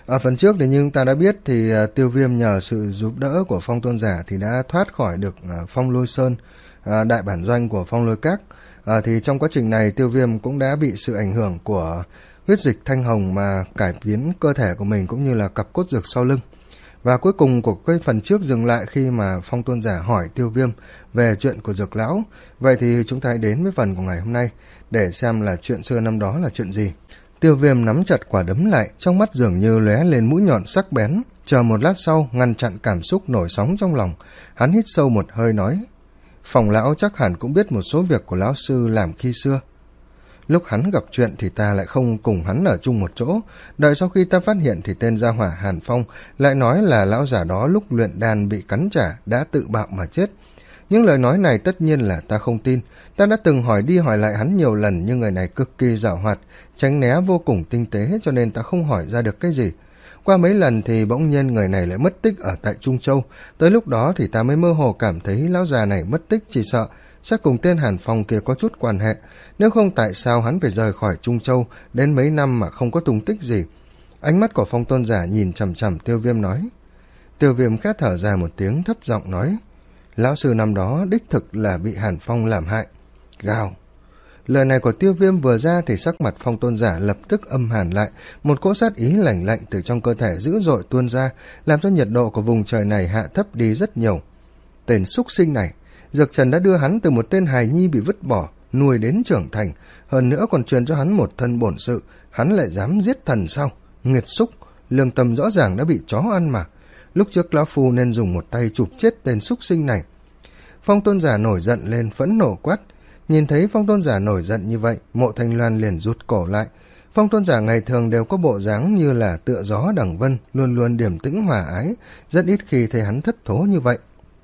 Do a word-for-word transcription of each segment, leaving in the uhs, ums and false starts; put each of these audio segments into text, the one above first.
Ở phần trước thì như chúng ta đã biết thì uh, Tiêu Viêm nhờ sự giúp đỡ của Phong Tôn Giả thì đã thoát khỏi được uh, Phong Lôi Sơn, uh, đại bản doanh của Phong Lôi Các. Uh, thì trong quá trình này Tiêu Viêm cũng đã bị sự ảnh hưởng của huyết dịch thanh hồng mà cải biến cơ thể của mình cũng như là cặp cốt dược sau lưng. Và cuối cùng của cái phần trước dừng lại khi mà Phong Tôn Giả hỏi Tiêu Viêm về chuyện của Dược Lão. Vậy thì chúng ta hãy đến với phần của ngày hôm nay để xem là chuyện xưa năm đó là chuyện gì. Tiêu Viêm nắm chặt quả đấm lại, trong mắt dường như lóe lên mũi nhọn sắc bén. Chờ một lát sau, ngăn chặn cảm xúc nổi sóng trong lòng. Hắn hít sâu một hơi nói, Phong lão chắc hẳn cũng biết một số việc của lão sư làm khi xưa. Lúc hắn gặp chuyện thì ta lại không cùng hắn ở chung một chỗ. Đợi sau khi ta phát hiện thì tên gia hỏa Hàn Phong lại nói là lão giả đó lúc luyện đan bị cắn trả đã tự bạo mà chết. Những lời nói này tất nhiên là ta không tin. Ta đã từng hỏi đi hỏi lại hắn nhiều lần nhưng người này cực kỳ giảo hoạt, tránh né vô cùng tinh tế cho nên ta không hỏi ra được cái gì. Qua mấy lần thì bỗng nhiên người này lại mất tích ở tại Trung Châu. Tới lúc đó thì ta mới mơ hồ cảm thấy lão già này mất tích chỉ sợ sẽ cùng tên Hàn Phong kia có chút quan hệ. Nếu không tại sao hắn phải rời khỏi Trung Châu đến mấy năm mà không có tung tích gì. Ánh mắt của Phong Tôn Giả nhìn chằm chằm Tiêu Viêm nói. Tiêu Viêm khẽ thở dài một tiếng thấp giọng nói, lão sư năm đó đích thực là bị Hàn Phong làm hại. Gào. Lời này của Tiêu Viêm vừa ra thì sắc mặt Phong Tôn Giả lập tức âm hàn lại, một cỗ sát ý lạnh lạnh từ trong cơ thể dữ dội tuôn ra, làm cho nhiệt độ của vùng trời này hạ thấp đi rất nhiều. Tên súc sinh này, Dược Trần đã đưa hắn từ một tên hài nhi bị vứt bỏ, nuôi đến trưởng thành, hơn nữa còn truyền cho hắn một thân bổn sự, hắn lại dám giết thần sao? Nghiệt xúc, lương tâm rõ ràng đã bị chó ăn mà. Lúc trước lão phu nên dùng một tay chụp chết tên súc sinh này. Phong Tôn Giả nổi giận lên phẫn nộ quát. Nhìn thấy Phong Tôn Giả nổi giận như vậy, Mộ Thanh Loan liền rụt cổ lại. Phong Tôn Giả ngày thường đều có bộ dáng như là tựa gió đằng vân, luôn luôn điềm tĩnh hòa ái, rất ít khi thấy hắn thất thố như vậy.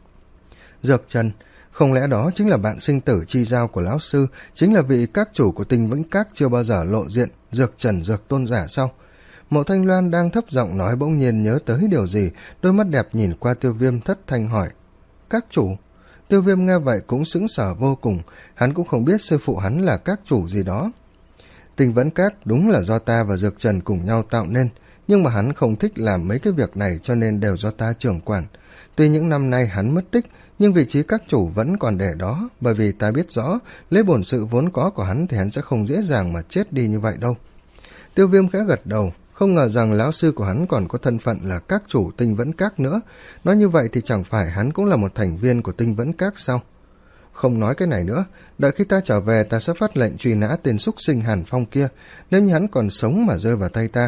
Dược Trần, không lẽ đó chính là bạn sinh tử chi giao của lão sư, chính là vị các chủ của Tinh Vĩnh Các chưa bao giờ lộ diện, Dược Trần Dược Tôn Giả sao? Mộ Thanh Loan đang thấp giọng nói bỗng nhiên nhớ tới điều gì, đôi mắt đẹp nhìn qua Tiêu Viêm thất thanh hỏi, các chủ? Tiêu Viêm nghe vậy cũng sững sờ vô cùng, hắn cũng không biết sư phụ hắn là các chủ gì đó. Tinh Vẫn Các đúng là do ta và Dược Trần cùng nhau tạo nên, nhưng mà hắn không thích làm mấy cái việc này cho nên đều do ta trưởng quản. Tuy những năm nay hắn mất tích, nhưng vị trí các chủ vẫn còn để đó, bởi vì ta biết rõ, lấy bổn sự vốn có của hắn thì hắn sẽ không dễ dàng mà chết đi như vậy đâu. Tiêu Viêm khẽ gật đầu, không ngờ rằng lão sư của hắn còn có thân phận là các chủ Tinh Vẫn Các nữa. Nói như vậy thì chẳng phải hắn cũng là một thành viên của Tinh Vẫn Các sao? Không nói cái này nữa, đợi khi ta trở về ta sẽ phát lệnh truy nã tên súc sinh Hàn Phong kia, nếu như hắn còn sống mà rơi vào tay ta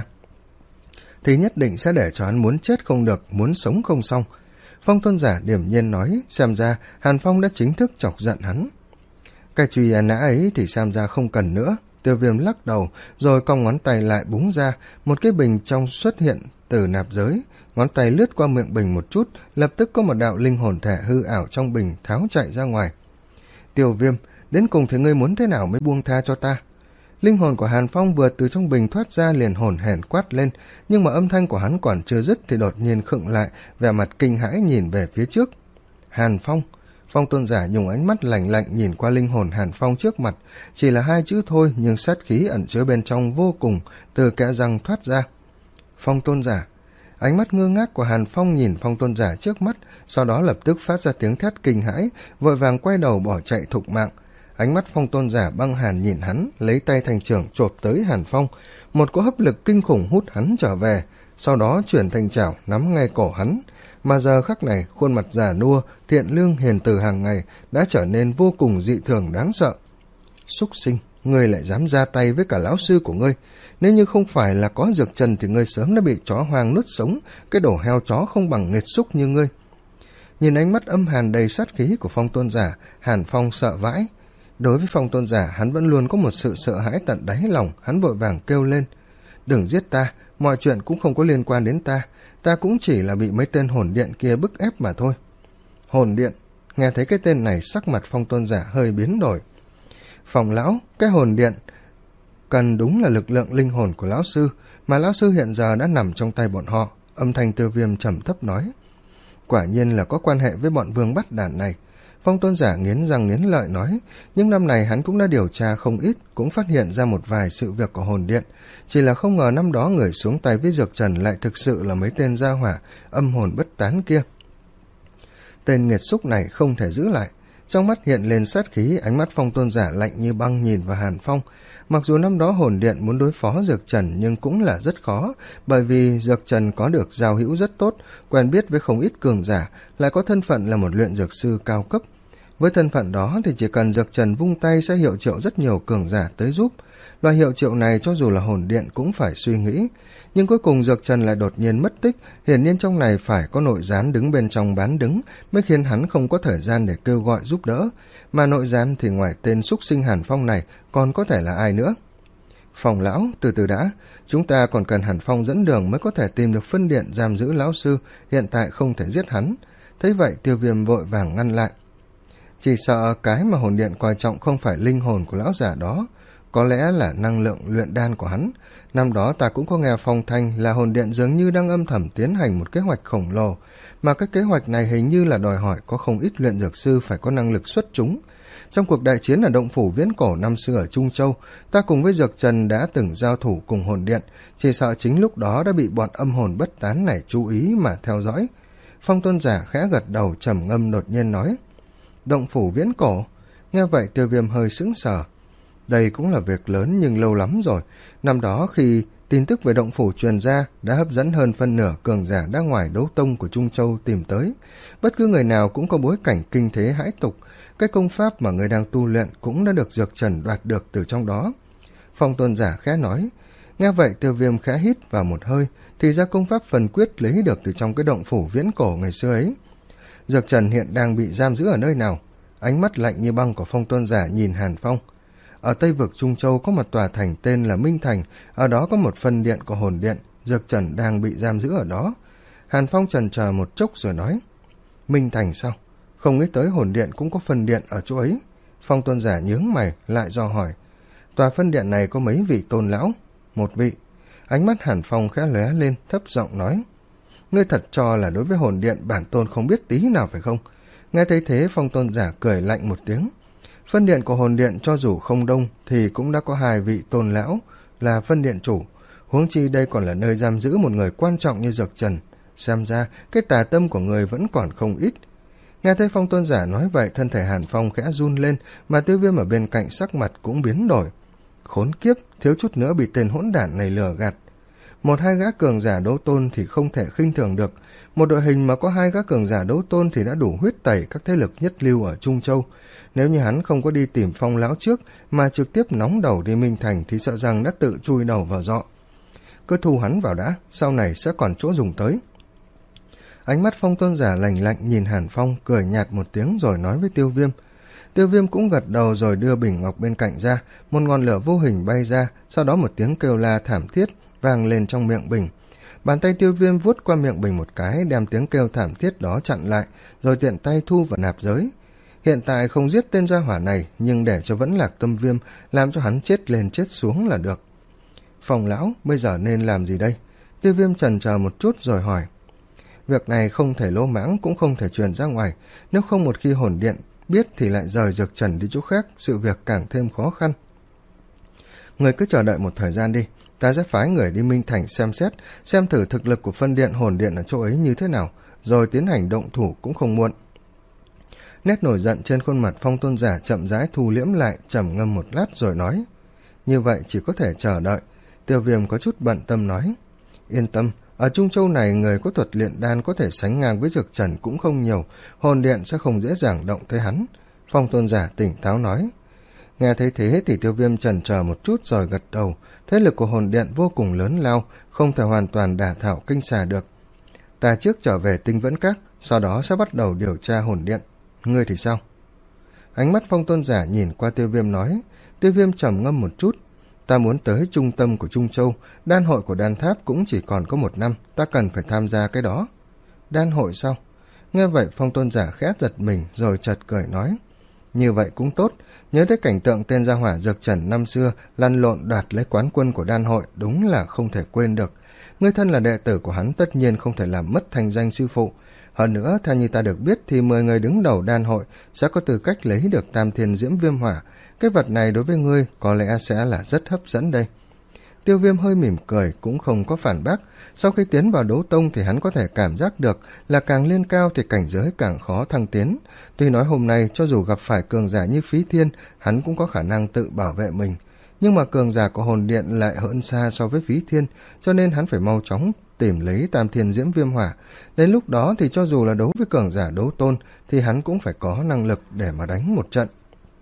thì nhất định sẽ để cho hắn muốn chết không được, muốn sống không xong. Phong Tôn Giả điềm nhiên nói, xem ra Hàn Phong đã chính thức chọc giận hắn. Cái truy nã ấy thì xem ra không cần nữa. Tiêu Viêm lắc đầu, rồi cong ngón tay lại búng ra, một cái bình trong xuất hiện từ nạp giới. Ngón tay lướt qua miệng bình một chút, lập tức có một đạo linh hồn thể hư ảo trong bình tháo chạy ra ngoài. Tiêu Viêm, đến cùng thì ngươi muốn thế nào mới buông tha cho ta? Linh hồn của Hàn Phong vừa từ trong bình thoát ra liền hồn hển quát lên, nhưng mà âm thanh của hắn còn chưa dứt thì đột nhiên khựng lại, vẻ mặt kinh hãi nhìn về phía trước. Hàn Phong. Phong Tôn Giả dùng ánh mắt lạnh lạnh nhìn qua linh hồn Hàn Phong trước mặt, chỉ là hai chữ thôi nhưng sát khí ẩn chứa bên trong vô cùng, từ kẽ răng thoát ra. Phong Tôn Giả. Ánh mắt ngơ ngác của Hàn Phong nhìn Phong Tôn Giả trước mắt, sau đó lập tức phát ra tiếng thét kinh hãi, vội vàng quay đầu bỏ chạy thục mạng. Ánh mắt Phong Tôn Giả băng hàn nhìn hắn, lấy tay thành chưởng chộp tới Hàn Phong, một cỗ hấp lực kinh khủng hút hắn trở về, sau đó chuyển thành chảo nắm ngay cổ hắn. Mà giờ khắc này, khuôn mặt già nua, thiện lương hiền từ hàng ngày đã trở nên vô cùng dị thường đáng sợ. Súc sinh, ngươi lại dám ra tay với cả lão sư của ngươi. Nếu như không phải là có Dược Trần thì ngươi sớm đã bị chó hoang nuốt sống, cái đồ heo chó không bằng nghệt xúc như ngươi. Nhìn ánh mắt âm hàn đầy sát khí của Phong Tôn Giả, Hàn Phong sợ vãi. Đối với Phong Tôn Giả, hắn vẫn luôn có một sự sợ hãi tận đáy lòng, hắn vội vàng kêu lên. Đừng giết ta, mọi chuyện cũng không có liên quan đến ta, ta cũng chỉ là bị mấy tên hồn điện kia bức ép mà thôi. Hồn điện, nghe thấy cái tên này sắc mặt Phong Tôn Giả hơi biến đổi. Phong lão, cái hồn điện cần đúng là lực lượng linh hồn của lão sư, mà lão sư hiện giờ đã nằm trong tay bọn họ. Âm thanh Tiêu Viêm trầm thấp nói. Quả nhiên là có quan hệ với bọn vương bắt đàn này. Phong tôn giả nghiến răng nghiến lợi nói, nhưng năm này hắn cũng đã điều tra không ít, cũng phát hiện ra một vài sự việc của hồn điện, chỉ là không ngờ năm đó người xuống tay với Dược Trần lại thực sự là mấy tên gia hỏa âm hồn bất tán kia. Tên nghiệt xúc này không thể giữ lại. Trong mắt hiện lên sát khí, ánh mắt Phong tôn giả lạnh như băng nhìn vào Hàn Phong. Mặc dù năm đó hồn điện muốn đối phó Dược Trần nhưng cũng là rất khó, bởi vì Dược Trần có được giao hữu rất tốt, quen biết với không ít cường giả, lại có thân phận là một luyện dược sư cao cấp. Với thân phận đó thì chỉ cần Dược Trần vung tay sẽ hiệu triệu rất nhiều cường giả tới giúp. Loại hiệu triệu này cho dù là hồn điện cũng phải suy nghĩ. Nhưng cuối cùng Dược Trần lại đột nhiên mất tích, hiển nhiên trong này phải có nội gián đứng bên trong bán đứng mới khiến hắn không có thời gian để kêu gọi giúp đỡ. Mà nội gián thì ngoài tên súc sinh Hàn Phong này còn có thể là ai nữa? Phong lão, từ từ đã, chúng ta còn cần Hàn Phong dẫn đường mới có thể tìm được phân điện giam giữ lão sư, hiện tại không thể giết hắn. Thấy vậy Tiêu Viêm vội vàng ngăn lại. Chỉ sợ cái mà hồn điện coi trọng không phải linh hồn của lão giả đó, có lẽ là năng lượng luyện đan của hắn. Năm đó ta cũng có nghe phong thanh là hồn điện dường như đang âm thầm tiến hành một kế hoạch khổng lồ, mà cái kế hoạch này hình như là đòi hỏi có không ít luyện dược sư phải có năng lực xuất chúng. Trong cuộc đại chiến ở động phủ viễn cổ năm xưa ở Trung Châu, ta cùng với Dược Trần đã từng giao thủ cùng hồn điện, chỉ sợ chính lúc đó đã bị bọn âm hồn bất tán này chú ý mà theo dõi. Phong tôn giả khẽ gật đầu trầm ngâm đột nhiên nói, động phủ viễn cổ. Nghe vậy Tiêu Viêm hơi sững sờ. Đây cũng là việc lớn nhưng lâu lắm rồi. Năm đó khi tin tức về động phủ truyền ra đã hấp dẫn hơn phân nửa cường giả đã ngoài đấu tông của Trung Châu tìm tới. Bất cứ người nào cũng có bối cảnh kinh thế hãi tục. Cái công pháp mà người đang tu luyện cũng đã được Dược Trần đoạt được từ trong đó. Phong tôn giả khẽ nói. Nghe vậy Tiêu Viêm khẽ hít vào một hơi, thì ra công pháp phần quyết lấy được từ trong cái động phủ viễn cổ ngày xưa ấy. Dược Trần hiện đang bị giam giữ ở nơi nào? Ánh mắt lạnh như băng của Phong tôn giả nhìn Hàn Phong. Ở Tây vực Trung Châu có một tòa thành tên là Minh Thành, ở đó có một phân điện của hồn điện, Dược Trần đang bị giam giữ ở đó. Hàn Phong chần chờ một chốc rồi nói, Minh Thành sao? Không nghĩ tới hồn điện cũng có phân điện ở chỗ ấy. Phong tôn giả nhướng mày lại dò hỏi, tòa phân điện này có mấy vị tôn lão? Một vị. Ánh mắt Hàn Phong khẽ lóe lên, thấp giọng nói, ngươi thật cho là đối với hồn điện bản tôn không biết tí nào phải không? Nghe thấy thế Phong tôn giả cười lạnh một tiếng. Phân điện của hồn điện cho dù không đông thì cũng đã có hai vị tôn lão là phân điện chủ, huống chi đây còn là nơi giam giữ một người quan trọng như Dược Trần. Xem ra cái tà tâm của người vẫn còn không ít. Nghe thấy Phong tôn giả nói vậy, thân thể Hàn Phong khẽ run lên, mà Tiêu Viêm ở bên cạnh sắc mặt cũng biến đổi. Khốn kiếp, thiếu chút nữa bị tên hỗn đản này lừa gạt. Một hai gã cường giả đấu tôn thì không thể khinh thường được. Một đội hình mà có hai gã cường giả đấu tôn thì đã đủ huyết tẩy các thế lực nhất lưu ở Trung Châu. Nếu như hắn không có đi tìm Phong lão trước mà trực tiếp nóng đầu đi Minh Thành thì sợ rằng đã tự chui đầu vào dọ. Cứ thu hắn vào đã, sau này sẽ còn chỗ dùng tới. Ánh mắt Phong tôn giả lạnh lạnh nhìn Hàn Phong, cười nhạt một tiếng rồi nói với Tiêu Viêm. Tiêu Viêm cũng gật đầu rồi đưa bình ngọc bên cạnh ra, một ngọn lửa vô hình bay ra, sau đó một tiếng kêu la thảm thiết vang lên trong miệng bình. Bàn tay Tiêu Viêm vuốt qua miệng bình một cái, đem tiếng kêu thảm thiết đó chặn lại, rồi tiện tay thu vào nạp giới. Hiện tại không giết tên gia hỏa này, nhưng để cho Vẫn Lạc Tâm Viêm, làm cho hắn chết lên chết xuống là được. Phong lão, bây giờ nên làm gì đây? Tiêu Viêm chần chờ một chút rồi hỏi. Việc này không thể lỗ mãng, cũng không thể truyền ra ngoài, nếu không một khi hồn điện biết thì lại rời Dược Trần đi chỗ khác, sự việc càng thêm khó khăn. Người cứ chờ đợi một thời gian đi, ta sẽ phái người đi Minh Thành xem xét, xem thử thực lực của phân điện hồn điện ở chỗ ấy như thế nào, rồi tiến hành động thủ cũng không muộn. Nét nổi giận trên khuôn mặt Phong tôn giả chậm rãi thu liễm lại, trầm ngâm một lát rồi nói. Như vậy chỉ có thể chờ đợi. Tiêu Viêm có chút bận tâm nói. Yên tâm, ở Trung Châu này người có thuật luyện đan có thể sánh ngang với Dược Trần cũng không nhiều, hồn điện sẽ không dễ dàng động tới hắn. Phong tôn giả tỉnh táo nói. Nghe thấy thế thì Tiêu Viêm chần chờ một chút rồi gật đầu. Thế lực của hồn điện vô cùng lớn lao, không thể hoàn toàn đả thảo kinh xà được. Ta trước trở về Tinh Vẫn Các, sau đó sẽ bắt đầu điều tra hồn điện. Ngươi thì sao? Ánh mắt Phong tôn giả nhìn qua Tiêu Viêm nói. Tiêu Viêm trầm ngâm một chút. Ta muốn tới trung tâm của Trung Châu, đan hội của đan tháp cũng chỉ còn có một năm, ta cần phải tham gia cái đó. Đan hội sao? Nghe vậy Phong tôn giả khẽ giật mình rồi chợt cười nói. Như vậy cũng tốt, nhớ tới cảnh tượng tên gia hỏa Dược Trần năm xưa lăn lộn đoạt lấy quán quân của đan hội, đúng là không thể quên được. Ngươi thân là đệ tử của hắn, tất nhiên không thể làm mất thành danh sư phụ. Hơn nữa, theo như ta được biết thì mười người đứng đầu đan hội sẽ có tư cách lấy được Tam Thiên Diễm Viêm Hỏa. Cái vật này đối với ngươi có lẽ sẽ là rất hấp dẫn đây. Tiêu Viêm hơi mỉm cười, cũng không có phản bác. Sau khi tiến vào đấu tông thì hắn có thể cảm giác được là càng lên cao thì cảnh giới càng khó thăng tiến. Tuy nói hôm nay cho dù gặp phải cường giả như Phí Thiên, hắn cũng có khả năng tự bảo vệ mình. Nhưng mà cường giả của hồn điện lại hơn xa so với Phí Thiên, cho nên hắn phải mau chóng tìm lấy Tam Thiên Diễm Viêm Hỏa. Đến lúc đó thì cho dù là đấu với cường giả đấu tôn thì hắn cũng phải có năng lực để mà đánh một trận.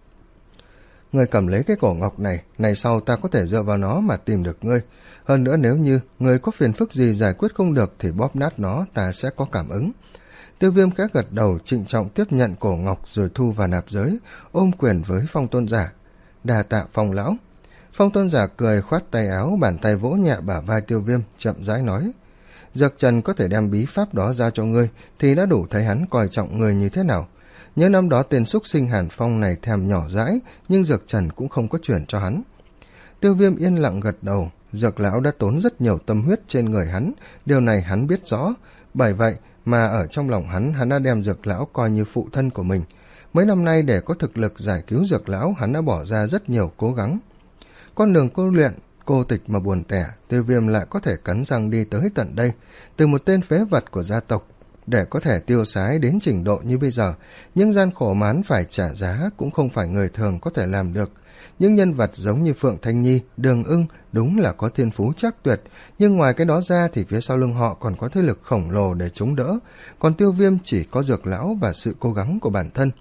Ngươi cầm lấy cái cổ ngọc này, này sau ta có thể dựa vào nó mà tìm được ngươi. Hơn nữa nếu như ngươi có phiền phức gì giải quyết không được thì bóp nát nó, ta sẽ có cảm ứng. Tiêu Viêm khẽ gật đầu, trịnh trọng tiếp nhận cổ ngọc rồi thu vào nạp giới, ôm quyền với Phong Tôn giả. Đà tạ Phong lão. Phong Tôn giả cười khoát tay áo, bàn tay vỗ nhẹ bả vai Tiêu Viêm, chậm rãi nói: Dược Trần có thể đem bí pháp đó giao cho ngươi thì đã đủ thấy hắn coi trọng ngươi như thế nào. Nhớ năm đó tên xúc sinh Hàn Phong này thèm nhỏ dãi, nhưng Dược Trần cũng không có chuyển cho hắn. Tiêu Viêm yên lặng gật đầu. Dược lão đã tốn rất nhiều tâm huyết trên người hắn, điều này hắn biết rõ. Bởi vậy mà ở trong lòng hắn, hắn đã đem Dược lão coi như phụ thân của mình. Mấy năm nay để có thực lực giải cứu Dược lão, hắn đã bỏ ra rất nhiều cố gắng. Con đường cô luyện cô tịch mà buồn tẻ, Tiêu Viêm lại có thể cắn răng đi tới tận đây, từ một tên phế vật của gia tộc để có thể tiêu sái đến trình độ như bây giờ. Những gian khổ mán phải trả giá cũng không phải người thường có thể làm được. Những nhân vật giống như Phượng Thanh Nhi, Đường Ưng đúng là có thiên phú trác tuyệt, nhưng ngoài cái đó ra thì phía sau lưng họ còn có thế lực khổng lồ để chống đỡ, còn Tiêu Viêm chỉ có Dược lão và sự cố gắng của bản thân.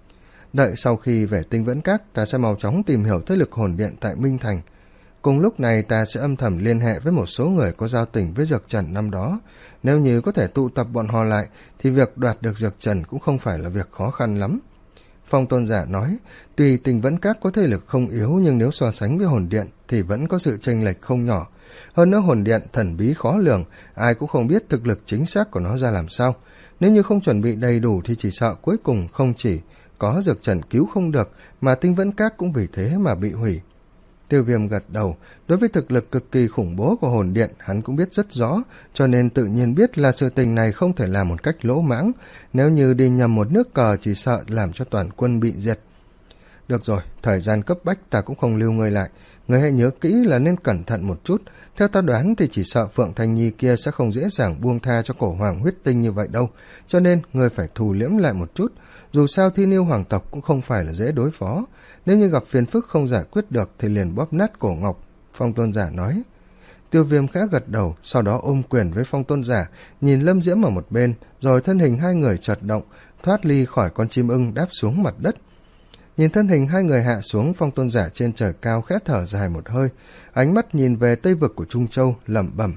Đợi sau khi về Tinh Vẫn Các, ta sẽ mau chóng tìm hiểu thế lực hồn điện tại Minh Thành. Cùng lúc này ta sẽ âm thầm liên hệ với một số người có giao tình với Dược Trần năm đó. Nếu như có thể tụ tập bọn họ lại thì việc đoạt được Dược Trần cũng không phải là việc khó khăn lắm. Phong Tôn giả nói, tuy Tinh Vẫn Các có thế lực không yếu nhưng nếu so sánh với hồn điện thì vẫn có sự chênh lệch không nhỏ. Hơn nữa hồn điện thần bí khó lường, ai cũng không biết thực lực chính xác của nó ra làm sao. Nếu như không chuẩn bị đầy đủ thì chỉ sợ cuối cùng không chỉ có Dược Trần cứu không được mà Tinh Vẫn Các cũng vì thế mà bị hủy. Tiêu Viêm gật đầu, đối với thực lực cực kỳ khủng bố của hồn điện hắn cũng biết rất rõ, cho nên tự nhiên biết là sự tình này không thể làm một cách lỗ mãng, nếu như đi nhầm một nước cờ chỉ sợ làm cho toàn quân bị diệt. Được rồi, thời gian cấp bách ta cũng không lưu người lại, người hãy nhớ kỹ là nên cẩn thận một chút, theo ta đoán thì chỉ sợ Phượng Thanh Nhi kia sẽ không dễ dàng buông tha cho cổ hoàng huyết tinh như vậy đâu, cho nên người phải thù liễm lại một chút, dù sao Thiên Yêu hoàng tộc cũng không phải là dễ đối phó. Nếu như gặp phiền phức không giải quyết được thì liền bóp nát cổ ngọc, Phong Tôn giả nói. Tiêu Viêm khẽ gật đầu, sau đó ôm quyền với Phong Tôn giả, nhìn Lâm Diễm ở một bên, rồi thân hình hai người chợt động, thoát ly khỏi con chim ưng đáp xuống mặt đất. Nhìn thân hình hai người hạ xuống, Phong Tôn giả trên trời cao khẽ thở dài một hơi, ánh mắt nhìn về tây vực của Trung Châu, lẩm bẩm.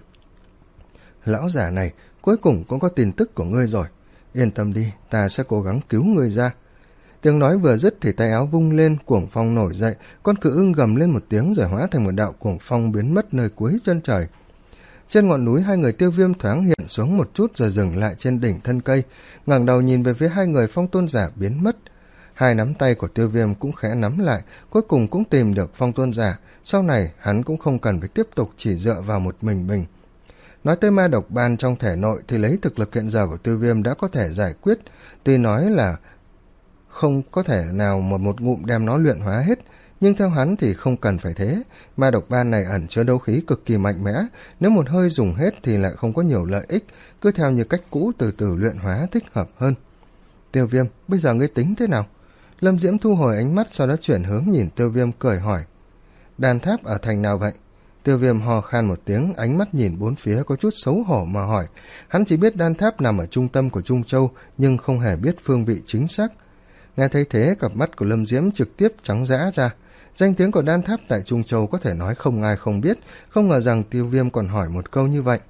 Lão giả này, cuối cùng cũng có tin tức của ngươi rồi. Yên tâm đi, ta sẽ cố gắng cứu ngươi ra. Tiếng nói vừa dứt thì tay áo vung lên, cuồng phong nổi dậy, con cự ưng gầm lên một tiếng rồi hóa thành một đạo cuồng phong biến mất nơi cuối chân trời. Trên ngọn núi hai người Tiêu Viêm thoáng hiện xuống một chút rồi dừng lại trên đỉnh thân cây, ngẩng đầu nhìn về phía hai người Phong Tôn giả biến mất. Hai nắm tay của Tiêu Viêm cũng khẽ nắm lại, cuối cùng cũng tìm được Phong Tôn giả, sau này hắn cũng không cần phải tiếp tục chỉ dựa vào một mình mình. Nói tới ma độc ban trong thể nội thì lấy thực lực hiện giờ của Tiêu Viêm đã có thể giải quyết, tuy nói là không có thể nào một một ngụm đem nó luyện hóa hết, nhưng theo hắn thì không cần phải thế. Ma độc ban này ẩn chứa đấu khí cực kỳ mạnh mẽ, nếu một hơi dùng hết thì lại không có nhiều lợi ích, cứ theo như cách cũ từ từ luyện hóa thích hợp hơn. Tiêu Viêm, bây giờ ngươi tính thế nào? Lâm Diễm thu hồi ánh mắt, sau đó chuyển hướng nhìn Tiêu Viêm cười hỏi. Đan tháp ở thành nào vậy? Tiêu Viêm ho khan một tiếng, ánh mắt nhìn bốn phía có chút xấu hổ mà hỏi. Hắn chỉ biết đan tháp nằm ở trung tâm của Trung Châu, nhưng không hề biết phương vị chính xác. Nghe thấy thế, cặp mắt của Lâm Diễm trực tiếp trắng dã ra. Danh tiếng của đan tháp tại Trung Châu có thể nói không ai không biết, không ngờ rằng Tiêu Viêm còn hỏi một câu như vậy.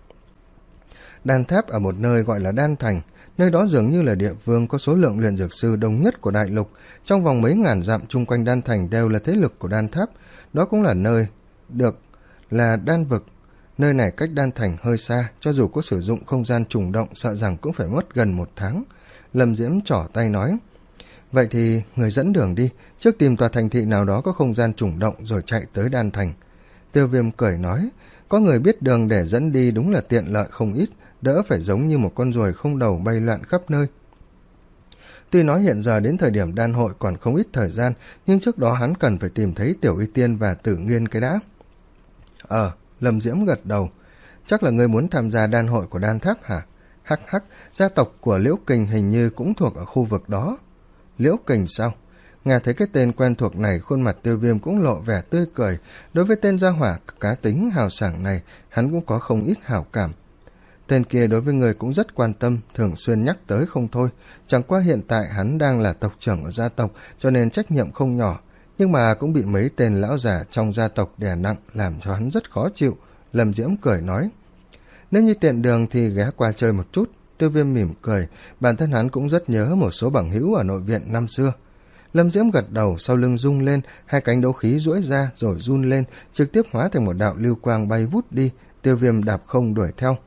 Đan tháp ở một nơi gọi là Đan Thành, nơi đó dường như là địa phương có số lượng luyện dược sư đông nhất của đại lục, trong vòng mấy ngàn dặm chung quanh Đan Thành đều là thế lực của đan tháp, đó cũng là nơi được là đan vực. Nơi này cách Đan Thành hơi xa, cho dù có sử dụng không gian trùng động sợ rằng cũng phải mất gần một tháng. Lâm Diễm trỏ tay nói, vậy thì người dẫn đường đi, trước tìm tòa thành thị nào đó có không gian trùng động rồi chạy tới Đan Thành. Tiêu Viêm cười nói, Có người biết đường để dẫn đi đúng là tiện lợi không ít, đỡ phải giống như một con ruồi không đầu bay loạn khắp nơi. Tuy nói hiện giờ đến thời điểm đan hội còn không ít thời gian, nhưng trước đó hắn cần phải tìm thấy Tiểu Y Tiên và Tử Nghiên cái đã. Ờ, Lâm Diễm gật đầu. Chắc là ngươi muốn tham gia đan hội của Đan Tháp hả? Hắc hắc, gia tộc của Liễu Kình hình như cũng thuộc ở khu vực đó. Liễu Kình sao? Nghe thấy cái tên quen thuộc này, khuôn mặt Tiêu Viêm cũng lộ vẻ tươi cười. Đối với tên gia hỏa cá tính hào sảng này, hắn cũng có không ít hảo cảm. Tên kia đối với người cũng rất quan tâm, thường xuyên nhắc tới không thôi. Chẳng qua hiện tại hắn đang là tộc trưởng ở gia tộc, cho nên trách nhiệm không nhỏ. Nhưng mà cũng bị mấy tên lão già trong gia tộc đè nặng, làm cho hắn rất khó chịu. Lâm Diễm cười nói, nếu như tiện đường thì ghé qua chơi một chút. Tiêu Viêm mỉm cười, bản thân hắn cũng rất nhớ một số bằng hữu ở nội viện năm xưa. Lâm Diễm gật đầu, sau lưng rung lên, hai cánh đấu khí duỗi ra rồi run lên, trực tiếp hóa thành một đạo lưu quang bay vút đi. Tiêu Viêm đạp không đuổi theo.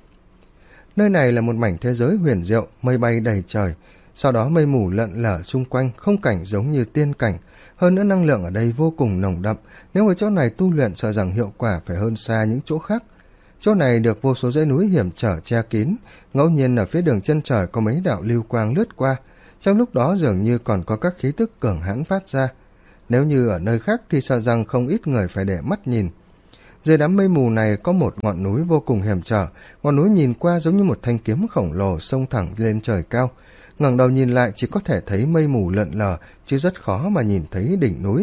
Nơi này là một mảnh thế giới huyền diệu, mây bay đầy trời, sau đó mây mù lợn lở xung quanh, không cảnh giống như tiên cảnh. Hơn nữa năng lượng ở đây vô cùng nồng đậm, nếu ở chỗ này tu luyện sợ rằng hiệu quả phải hơn xa những chỗ khác. Chỗ này được vô số dãy núi hiểm trở che kín, ngẫu nhiên ở phía đường chân trời có mấy đạo lưu quang lướt qua, trong lúc đó dường như còn có các khí tức cường hãn phát ra. Nếu như ở nơi khác thì sợ rằng không ít người phải để mắt nhìn. Dưới đám mây mù này có một ngọn núi vô cùng hiểm trở, ngọn núi nhìn qua giống như một thanh kiếm khổng lồ xông thẳng lên trời cao. Ngẩng đầu nhìn lại chỉ có thể thấy mây mù lượn lờ, chứ rất khó mà nhìn thấy đỉnh núi.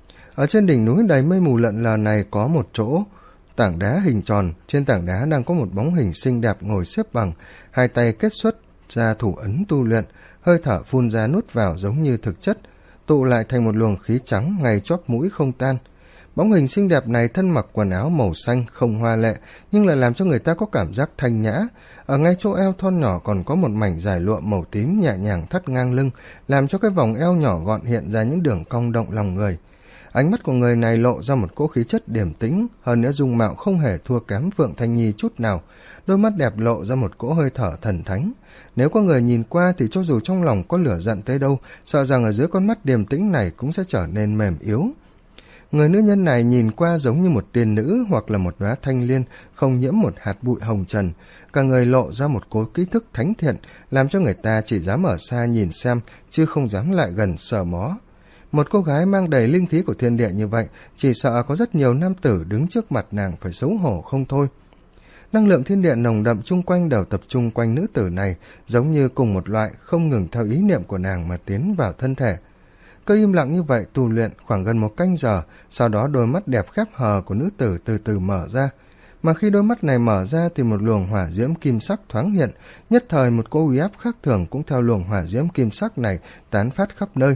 Ở trên đỉnh núi đầy mây mù lượn lờ này có một chỗ tảng đá hình tròn, trên tảng đá đang có một bóng hình xinh đẹp ngồi xếp bằng, hai tay kết xuất ra thủ ấn tu luyện, hơi thở phun ra nuốt vào giống như thực chất, tụ lại thành một luồng khí trắng ngay chóp mũi không tan. Bóng hình xinh đẹp này thân mặc quần áo màu xanh không hoa lệ, nhưng lại làm cho người ta có cảm giác thanh nhã. Ở ngay chỗ eo thon nhỏ còn có một mảnh dài lụa màu tím nhẹ nhàng thắt ngang lưng, làm cho cái vòng eo nhỏ gọn hiện ra những đường cong động lòng người. Ánh mắt của người này lộ ra một cỗ khí chất điềm tĩnh, hơn nữa dung mạo không hề thua kém Phượng Thanh Nhi chút nào. Đôi mắt đẹp lộ ra một cỗ hơi thở thần thánh. Nếu có người nhìn qua thì cho dù trong lòng có lửa giận tới đâu, sợ rằng ở dưới con mắt điềm tĩnh này cũng sẽ trở nên mềm yếu. Người nữ nhân này nhìn qua giống như một tiên nữ hoặc là một đóa thanh liên, không nhiễm một hạt bụi hồng trần. Cả người lộ ra một cỗ ký thức thánh thiện, làm cho người ta chỉ dám ở xa nhìn xem, chứ không dám lại gần sờ mó. Một cô gái mang đầy linh khí của thiên địa như vậy, chỉ sợ có rất nhiều nam tử đứng trước mặt nàng phải xấu hổ không thôi. Năng lượng thiên địa nồng đậm chung quanh đều tập trung quanh nữ tử này, giống như cùng một loại, không ngừng theo ý niệm của nàng mà tiến vào thân thể. Cứ im lặng như vậy tu luyện khoảng gần một canh giờ, sau đó đôi mắt đẹp khép hờ của nữ tử từ từ mở ra. Mà khi đôi mắt này mở ra thì một luồng hỏa diễm kim sắc thoáng hiện, nhất thời một cỗ uy áp khác thường cũng theo luồng hỏa diễm kim sắc này tán phát khắp nơi.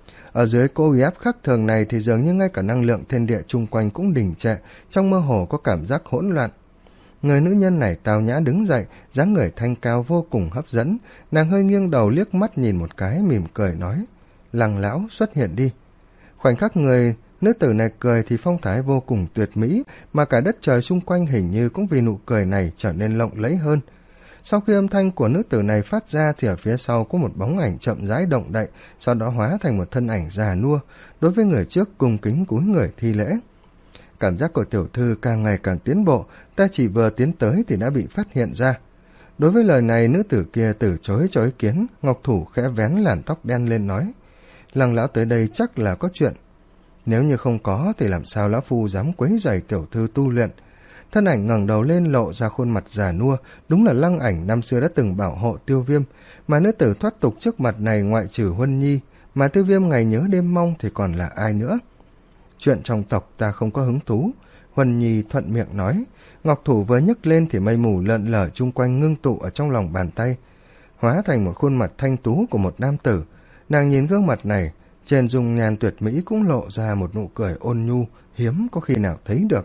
Ở dưới cỗ uy áp khác thường này thì dường như ngay cả năng lượng thiên địa chung quanh cũng đình trệ, trong mơ hồ có cảm giác hỗn loạn. Người nữ nhân này tao nhã đứng dậy, dáng người thanh cao vô cùng hấp dẫn, nàng hơi nghiêng đầu liếc mắt nhìn một cái, mỉm cười nói: Lăng lão xuất hiện đi. Khoảnh khắc người nữ tử này cười thì phong thái vô cùng tuyệt mỹ, mà cả đất trời xung quanh hình như cũng vì nụ cười này trở nên lộng lẫy hơn. Sau khi âm thanh của nữ tử này phát ra thì ở phía sau có một bóng ảnh chậm rãi động đậy, sau đó hóa thành một thân ảnh già nua, đối với người trước cung kính cúi người thi lễ. Cảm giác của tiểu thư càng ngày càng tiến bộ, ta chỉ vừa tiến tới thì đã bị phát hiện ra. Đối với lời này, nữ tử kia từ chối cho ý kiến, ngọc thủ khẽ vén làn tóc đen lên nói: Lăng lão tới đây chắc là có chuyện. Nếu như không có thì làm sao lão phu dám quấy rầy tiểu thư tu luyện. Thân ảnh ngẩng đầu lên lộ ra khuôn mặt già nua, đúng là Lăng Ảnh năm xưa đã từng bảo hộ Tiêu Viêm, mà nữ tử thoát tục trước mặt này ngoại trừ Huân Nhi, mà Tiêu Viêm ngày nhớ đêm mong thì còn là ai nữa. Chuyện trong tộc ta không có hứng thú, Huân Nhi thuận miệng nói. Ngọc thủ vừa nhấc lên thì mây mù lợn lờ chung quanh ngưng tụ ở trong lòng bàn tay, hóa thành một khuôn mặt thanh tú của một nam tử. Nàng nhìn gương mặt này, trên dung nhan tuyệt mỹ cũng lộ ra một nụ cười ôn nhu, hiếm có khi nào thấy được.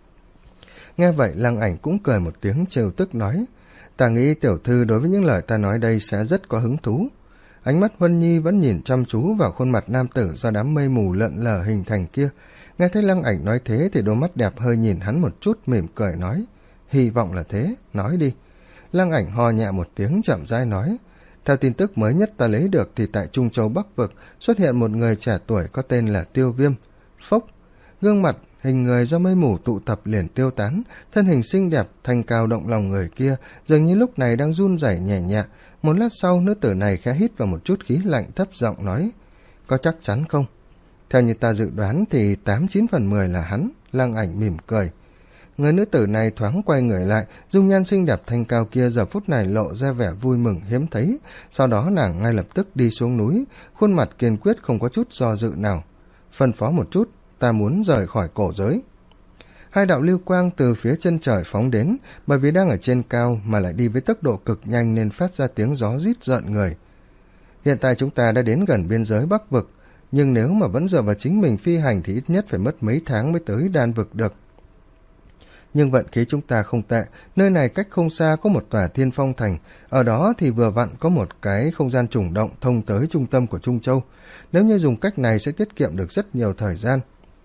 Nghe vậy Lăng Ảnh cũng cười một tiếng trêu tức nói: Ta nghĩ tiểu thư đối với những lời ta nói đây sẽ rất có hứng thú. Ánh mắt Huân Nhi vẫn nhìn chăm chú vào khuôn mặt nam tử do đám mây mù lợn lờ hình thành kia. Nghe thấy Lăng Ảnh nói thế thì đôi mắt đẹp hơi nhìn hắn một chút, mỉm cười nói: Hy vọng là thế, nói đi. Lăng Ảnh ho nhẹ một tiếng chậm rãi nói: Theo tin tức mới nhất ta lấy được thì tại Trung Châu Bắc Vực xuất hiện một người trẻ tuổi có tên là Tiêu Viêm. Phốc, gương mặt hình người do mây mù tụ tập liền tiêu tán, thân hình xinh đẹp, thanh cao động lòng người kia, dường như lúc này đang run rẩy nhẹ nhẹ. Một lát sau, nữ tử này khẽ hít vào một chút khí lạnh, thấp giọng nói, có chắc chắn không? Theo như ta dự đoán thì tám chín phần mười là hắn. Lăng Ảnh mỉm cười. Người nữ tử này thoáng quay người lại, dung nhan xinh đẹp thanh cao kia giờ phút này lộ ra vẻ vui mừng hiếm thấy. Sau đó nàng ngay lập tức đi xuống núi, khuôn mặt kiên quyết không có chút do dự nào. Phân phó một chút, ta muốn rời khỏi cổ giới. Hai đạo lưu quang từ phía chân trời phóng đến, bởi vì đang ở trên cao mà lại đi với tốc độ cực nhanh nên phát ra tiếng gió rít rợn người. Hiện tại chúng ta đã đến gần biên giới Bắc vực, nhưng nếu mà vẫn dựa vào chính mình phi hành thì ít nhất phải mất mấy tháng mới tới đan vực được. Nhưng vận khí chúng ta không tệ, nơi này cách không xa có một tòa Thiên Phong Thành, ở đó thì vừa vặn có một cái không gian trùng động thông tới trung tâm của Trung Châu. Nếu như dùng cách này sẽ tiết kiệm được rất nhiều thời gian.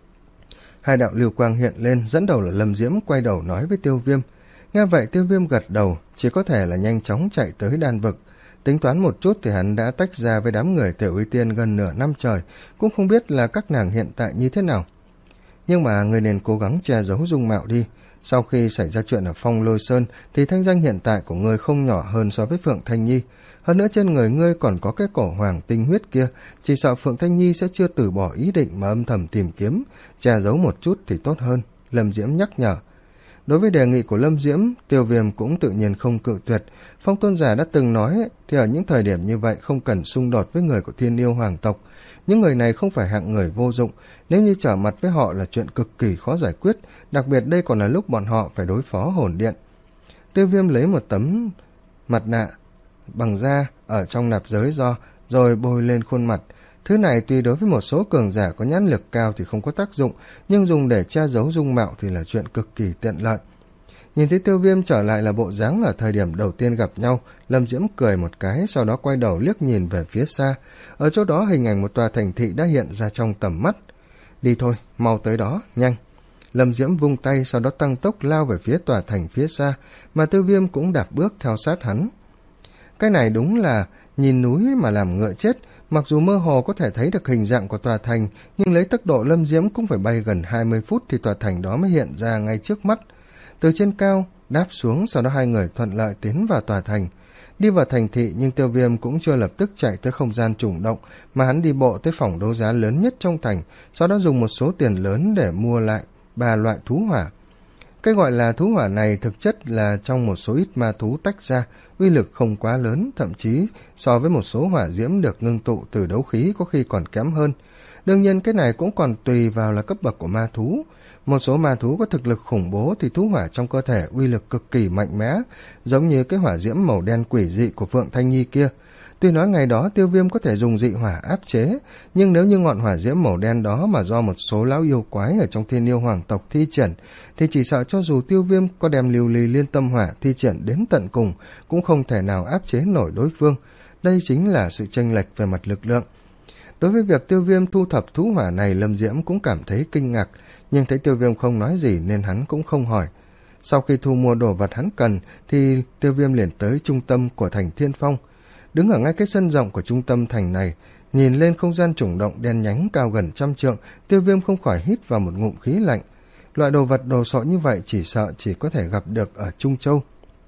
Hai đạo lưu quang hiện lên, dẫn đầu là Lâm Diễm quay đầu nói với Tiêu Viêm. Nghe vậy Tiêu Viêm gật đầu, chỉ có thể là nhanh chóng chạy tới đan vực. Tính toán một chút thì hắn đã tách ra với đám người Tiểu Uy Tiên gần nửa năm trời, cũng không biết là các nàng hiện tại như thế nào. Nhưng mà người nên cố gắng che giấu dung mạo đi. Sau khi xảy ra chuyện ở Phong Lôi Sơn thì thanh danh hiện tại của ngươi không nhỏ hơn so với Phượng Thanh Nhi. Hơn nữa trên người ngươi còn có cái cổ hoàng tinh huyết kia, chỉ sợ Phượng Thanh Nhi sẽ chưa từ bỏ ý định mà âm thầm tìm kiếm, che giấu một chút thì tốt hơn, Lâm Diễm nhắc nhở. Đối với đề nghị của Lâm Diễm, Tiêu Viêm cũng tự nhiên không cự tuyệt. Phong Tôn Giả đã từng nói thì ở những thời điểm như vậy không cần xung đột với người của Thiên Yêu Hoàng tộc. Những người này không phải hạng người vô dụng, nếu như trở mặt với họ là chuyện cực kỳ khó giải quyết, đặc biệt đây còn là lúc bọn họ phải đối phó hồn điện. Tiêu Viêm lấy một tấm mặt nạ bằng da ở trong nạp giới do, rồi bôi lên khuôn mặt. Thứ này tuy đối với một số cường giả có nhãn lực cao thì không có tác dụng, nhưng dùng để che giấu dung mạo thì là chuyện cực kỳ tiện lợi. Nhìn thấy Tiêu Viêm trở lại là bộ dáng ở thời điểm đầu tiên gặp nhau, Lâm Diễm cười một cái, sau đó quay đầu liếc nhìn về phía xa. Ở chỗ đó hình ảnh một tòa thành thị đã hiện ra trong tầm mắt. Đi thôi, mau tới đó, nhanh. Lâm Diễm vung tay, sau đó tăng tốc lao về phía tòa thành phía xa, mà Tiêu Viêm cũng đạp bước theo sát hắn. Cái này đúng là nhìn núi mà làm ngựa chết. Mặc dù mơ hồ có thể thấy được hình dạng của tòa thành, nhưng lấy tốc độ Lâm Diễm cũng phải bay gần hai mươi phút thì tòa thành đó mới hiện ra ngay trước mắt. Từ trên cao đáp xuống, sau đó hai người thuận lợi tiến vào tòa thành. Đi vào thành thị, nhưng Tiêu Viêm cũng chưa lập tức chạy tới không gian trùng động, mà hắn đi bộ tới phòng đấu giá lớn nhất trong thành, sau đó dùng một số tiền lớn để mua lại ba loại thú hỏa. Cái gọi là thú hỏa này thực chất là trong một số ít ma thú tách ra, uy lực không quá lớn, thậm chí so với một số hỏa diễm được ngưng tụ từ đấu khí có khi còn kém hơn. Đương nhiên cái này cũng còn tùy vào là cấp bậc của ma thú. Một số ma thú có thực lực khủng bố thì thú hỏa trong cơ thể uy lực cực kỳ mạnh mẽ, giống như cái hỏa diễm màu đen quỷ dị của Phượng Thanh Nhi kia. Tuy nói ngày đó Tiêu Viêm có thể dùng dị hỏa áp chế, nhưng nếu như ngọn hỏa diễm màu đen đó mà do một số lão yêu quái ở trong Thiên Yêu Hoàng tộc thi triển, thì chỉ sợ cho dù Tiêu Viêm có đem lưu ly liên tâm hỏa thi triển đến tận cùng, cũng không thể nào áp chế nổi đối phương. Đây chính là sự chênh lệch về mặt lực lượng. Đối với việc Tiêu Viêm thu thập thú hỏa này, Lâm Diễm cũng cảm thấy kinh ngạc, nhưng thấy Tiêu Viêm không nói gì nên hắn cũng không hỏi. Sau khi thu mua đồ vật hắn cần, thì Tiêu Viêm liền tới trung tâm của thành Thiên Phong. Đứng ở ngay cái sân rộng của trung tâm thành này, nhìn lên không gian trùng động đen nhánh cao gần trăm trượng, Tiêu Viêm không khỏi hít vào một ngụm khí lạnh. Loại đồ vật đồ sộ như vậy chỉ sợ chỉ có thể gặp được ở Trung Châu.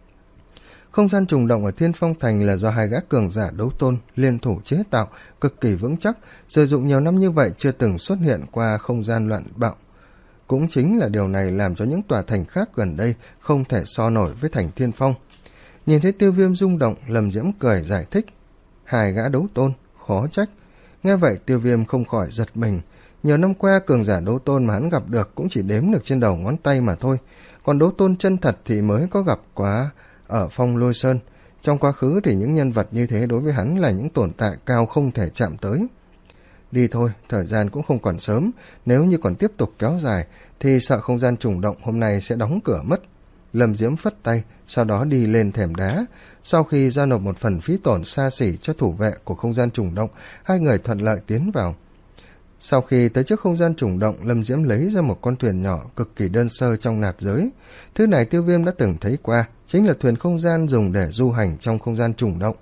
Không gian trùng động ở Thiên Phong Thành là do hai gã cường giả đấu tôn liên thủ chế tạo, cực kỳ vững chắc, sử dụng nhiều năm như vậy chưa từng xuất hiện qua không gian loạn bạo. Cũng chính là điều này làm cho những tòa thành khác gần đây không thể so nổi với thành Thiên Phong. Nhìn thấy Tiêu Viêm rung động, Lâm Diễm cười giải thích. Hai gã đấu tôn, khó trách. Nghe vậy Tiêu Viêm không khỏi giật mình. Nhiều năm qua cường giả đấu tôn mà hắn gặp được cũng chỉ đếm được trên đầu ngón tay mà thôi. Còn đấu tôn chân thật thì mới có gặp quá ở Phong Lôi Sơn. Trong quá khứ thì những nhân vật như thế đối với hắn là những tồn tại cao không thể chạm tới. Đi thôi, thời gian cũng không còn sớm. Nếu như còn tiếp tục kéo dài thì sợ không gian trùng động hôm nay sẽ đóng cửa mất. Lâm Diễm phất tay, sau đó đi lên thềm đá. Sau khi giao nộp một phần phí tổn xa xỉ cho thủ vệ của không gian trùng động, hai người thuận lợi tiến vào. Sau khi tới trước không gian trùng động, Lâm Diễm lấy ra một con thuyền nhỏ cực kỳ đơn sơ trong nạp giới. Thứ này Tiêu Viêm đã từng thấy qua, chính là thuyền không gian dùng để du hành trong không gian trùng động.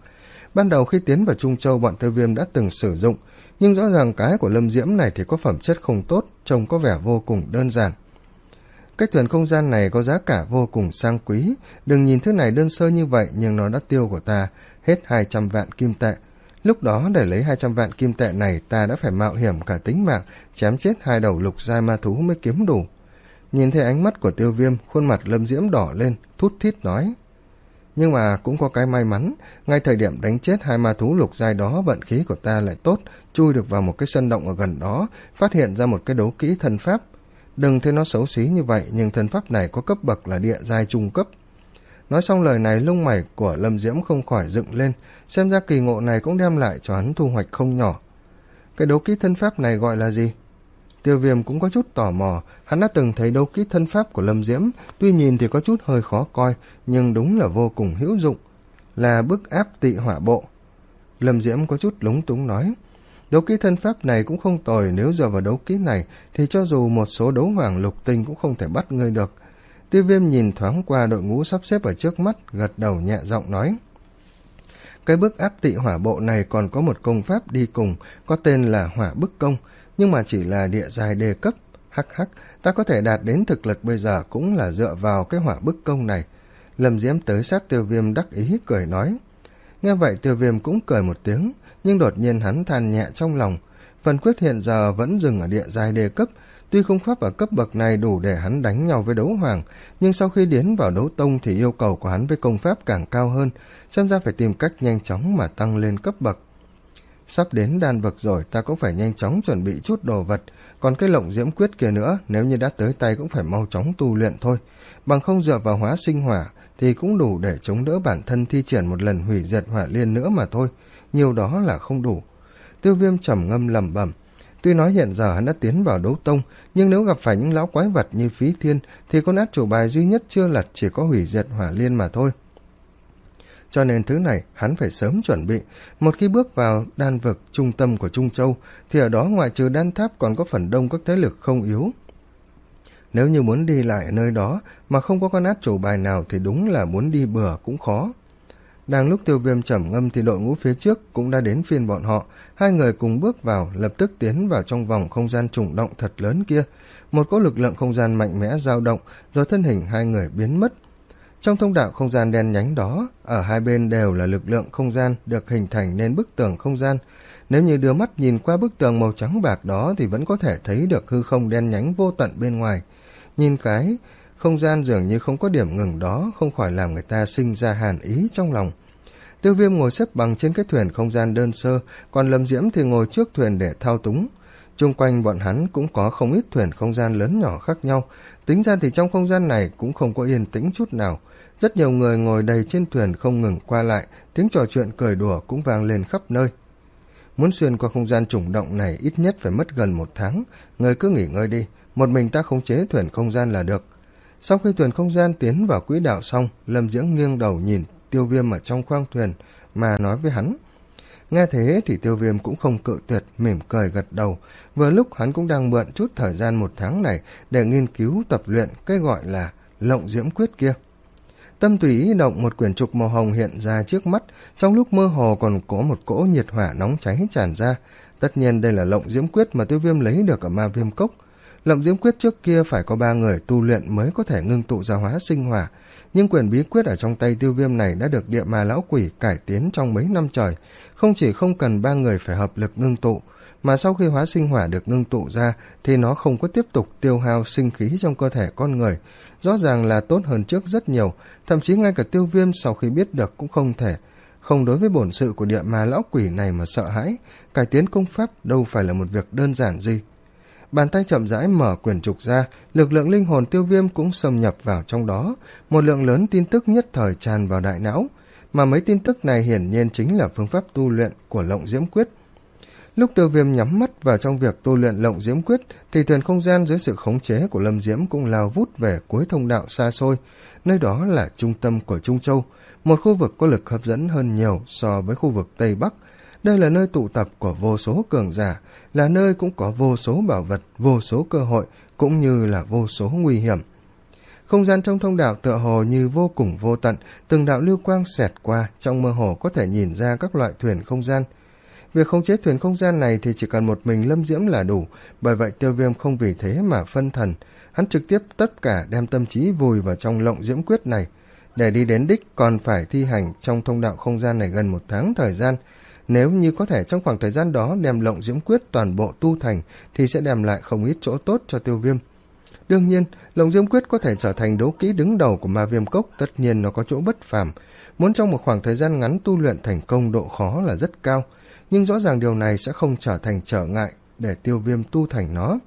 Ban đầu khi tiến vào Trung Châu, bọn Tiêu Viêm đã từng sử dụng, nhưng rõ ràng cái của Lâm Diễm này thì có phẩm chất không tốt, trông có vẻ vô cùng đơn giản. Cái thuyền không gian này có giá cả vô cùng sang quý, đừng nhìn thứ này đơn sơ như vậy nhưng nó đã tiêu của ta hết hai trăm vạn kim tệ. Lúc đó để lấy hai trăm vạn kim tệ này, ta đã phải mạo hiểm cả tính mạng, chém chết hai đầu lục giai ma thú mới kiếm đủ. Nhìn thấy ánh mắt của Tiêu Viêm, khuôn mặt Lâm Diễm đỏ lên, thút thít nói. Nhưng mà cũng có cái may mắn, ngay thời điểm đánh chết hai ma thú lục giai đó, vận khí của ta lại tốt, chui được vào một cái sân động ở gần đó, phát hiện ra một cái đấu kỹ thân pháp. Đừng thấy nó xấu xí như vậy, nhưng thân pháp này có cấp bậc là địa giai trung cấp. Nói xong lời này, lông mày của Lâm Diễm không khỏi dựng lên, xem ra kỳ ngộ này cũng đem lại cho hắn thu hoạch không nhỏ. Cái đấu kỹ thân pháp này gọi là gì? Tiêu Viêm cũng có chút tò mò, hắn đã từng thấy đấu kỹ thân pháp của Lâm Diễm, tuy nhìn thì có chút hơi khó coi, nhưng đúng là vô cùng hữu dụng, là bức áp tị hỏa bộ. Lâm Diễm có chút lúng túng nói, đấu kỹ thân pháp này cũng không tồi, nếu dựa vào đấu kỹ này thì cho dù một số đấu hoàng lục tinh cũng không thể bắt ngươi được. Tiêu Viêm nhìn thoáng qua đội ngũ sắp xếp ở trước mắt, gật đầu nhẹ giọng nói. Cái bức áp tị hỏa bộ này còn có một công pháp đi cùng, có tên là hỏa bức công, nhưng mà chỉ là địa giai đề cấp. Hắc hắc, ta có thể đạt đến thực lực bây giờ cũng là dựa vào cái hỏa bức công này. Lâm Diễm tới sát Tiêu Viêm đắc ý cười nói. Nghe vậy Tiêu Viêm cũng cười một tiếng, nhưng đột nhiên hắn than nhẹ trong lòng. Phần quyết hiện giờ vẫn dừng ở địa giai đề cấp, tuy không pháp ở cấp bậc này đủ để hắn đánh nhau với đấu hoàng, nhưng sau khi tiến vào đấu tông thì yêu cầu của hắn với công pháp càng cao hơn, xem ra phải tìm cách nhanh chóng mà tăng lên cấp bậc. Sắp đến đan vực rồi, ta cũng phải nhanh chóng chuẩn bị chút đồ vật, còn cái lộng diễm quyết kia nữa, nếu như đã tới tay cũng phải mau chóng tu luyện thôi, bằng không dựa vào hóa sinh hỏa thì cũng đủ để chống đỡ bản thân thi triển một lần hủy diệt hỏa liên nữa mà thôi, nhiều đó là không đủ. Tiêu Viêm trầm ngâm lẩm bẩm. Tuy nói hiện giờ hắn đã tiến vào đấu tông, nhưng nếu gặp phải những lão quái vật như Phí Thiên thì con át chủ bài duy nhất chưa lật chỉ có hủy diệt hỏa liên mà thôi. Cho nên thứ này hắn phải sớm chuẩn bị, một khi bước vào đan vực trung tâm của Trung Châu thì ở đó ngoại trừ đan tháp còn có phần đông các thế lực không yếu. Nếu như muốn đi lại ở nơi đó mà không có con át chủ bài nào thì đúng là muốn đi bừa cũng khó. Đang lúc Tiêu Viêm trầm ngâm thì đội ngũ phía trước cũng đã đến phiên bọn họ, hai người cùng bước vào, lập tức tiến vào trong vòng không gian trùng động thật lớn kia. Một cỗ lực lượng không gian mạnh mẽ dao động, rồi thân hình hai người biến mất. Trong thông đạo không gian đen nhánh đó, ở hai bên đều là lực lượng không gian được hình thành nên bức tường không gian. Nếu như đưa mắt nhìn qua bức tường màu trắng bạc đó thì vẫn có thể thấy được hư không đen nhánh vô tận bên ngoài. Nhìn cái không gian dường như không có điểm ngừng đó, không khỏi làm người ta sinh ra hàn ý trong lòng. Tiêu Viêm ngồi xếp bằng trên cái thuyền không gian đơn sơ, còn Lâm Diễm thì ngồi trước thuyền để thao túng. Chung quanh bọn hắn cũng có không ít thuyền không gian lớn nhỏ khác nhau, tính ra thì trong không gian này cũng không có yên tĩnh chút nào. Rất nhiều người ngồi đầy trên thuyền không ngừng qua lại, tiếng trò chuyện cười đùa cũng vang lên khắp nơi. Muốn xuyên qua không gian trùng động này ít nhất phải mất gần một tháng, người cứ nghỉ ngơi đi, một mình ta khống chế thuyền không gian là được. Sau khi thuyền không gian tiến vào quỹ đạo xong, Lâm Diễm nghiêng đầu nhìn Tiêu Viêm ở trong khoang thuyền mà nói với hắn. Nghe thế thì Tiêu Viêm cũng không cự tuyệt, mỉm cười gật đầu. Vừa lúc hắn cũng đang mượn chút thời gian một tháng này để nghiên cứu tập luyện cái gọi là lộng diễm quyết kia. Tâm tùy ý động, một quyển trục màu hồng hiện ra trước mắt, trong lúc mơ hồ còn có một cỗ nhiệt hỏa nóng cháy tràn ra. Tất nhiên đây là lộng diễm quyết mà Tiêu Viêm lấy được ở Ma Viêm Cốc. Lộng diễm quyết trước kia phải có ba người tu luyện mới có thể ngưng tụ ra hóa sinh hỏa, nhưng quyển bí quyết ở trong tay Tiêu Viêm này đã được địa ma lão quỷ cải tiến trong mấy năm trời, không chỉ không cần ba người phải hợp lực ngưng tụ, mà sau khi hóa sinh hỏa được ngưng tụ ra thì nó không có tiếp tục tiêu hao sinh khí trong cơ thể con người, rõ ràng là tốt hơn trước rất nhiều. Thậm chí ngay cả Tiêu Viêm sau khi biết được cũng không thể không đối với bổn sự của địa ma lão quỷ này mà sợ hãi, cải tiến công pháp đâu phải là một việc đơn giản gì. Bàn tay chậm rãi mở quyển trục ra, lực lượng linh hồn Tiêu Viêm cũng xâm nhập vào trong đó, một lượng lớn tin tức nhất thời tràn vào đại não, mà mấy tin tức này hiển nhiên chính là phương pháp tu luyện của lộng diễm quyết. Lúc Tiêu Viêm nhắm mắt vào trong việc tu luyện lộng diễm quyết thì thuyền không gian dưới sự khống chế của Lâm Diễm cũng lao vút về cuối thông đạo xa xôi, nơi đó là trung tâm của Trung Châu, một khu vực có lực hấp dẫn hơn nhiều so với khu vực Tây Bắc. Đây là nơi tụ tập của vô số cường giả, là nơi cũng có vô số bảo vật, vô số cơ hội, cũng như là vô số nguy hiểm. Không gian trong thông đạo tựa hồ như vô cùng vô tận, từng đạo lưu quang xẹt qua, trong mơ hồ có thể nhìn ra các loại thuyền không gian. Việc khống chế thuyền không gian này thì chỉ cần một mình Lâm Diễm là đủ, bởi vậy Tiêu Viêm không vì thế mà phân thần. Hắn trực tiếp tất cả đem tâm trí vùi vào trong Lộng Diễm Quyết này. Để đi đến đích còn phải thi hành trong thông đạo không gian này gần một tháng thời gian. Nếu như có thể trong khoảng thời gian đó đem Lộng Diễm Quyết toàn bộ tu thành thì sẽ đem lại không ít chỗ tốt cho Tiêu Viêm. Đương nhiên, Lộng Diễm Quyết có thể trở thành đấu kỹ đứng đầu của Ma Viêm Cốc, tất nhiên nó có chỗ bất phàm. Muốn trong một khoảng thời gian ngắn tu luyện thành công độ khó là rất cao, nhưng rõ ràng điều này sẽ không trở thành trở ngại để Tiêu Viêm tu thành nó.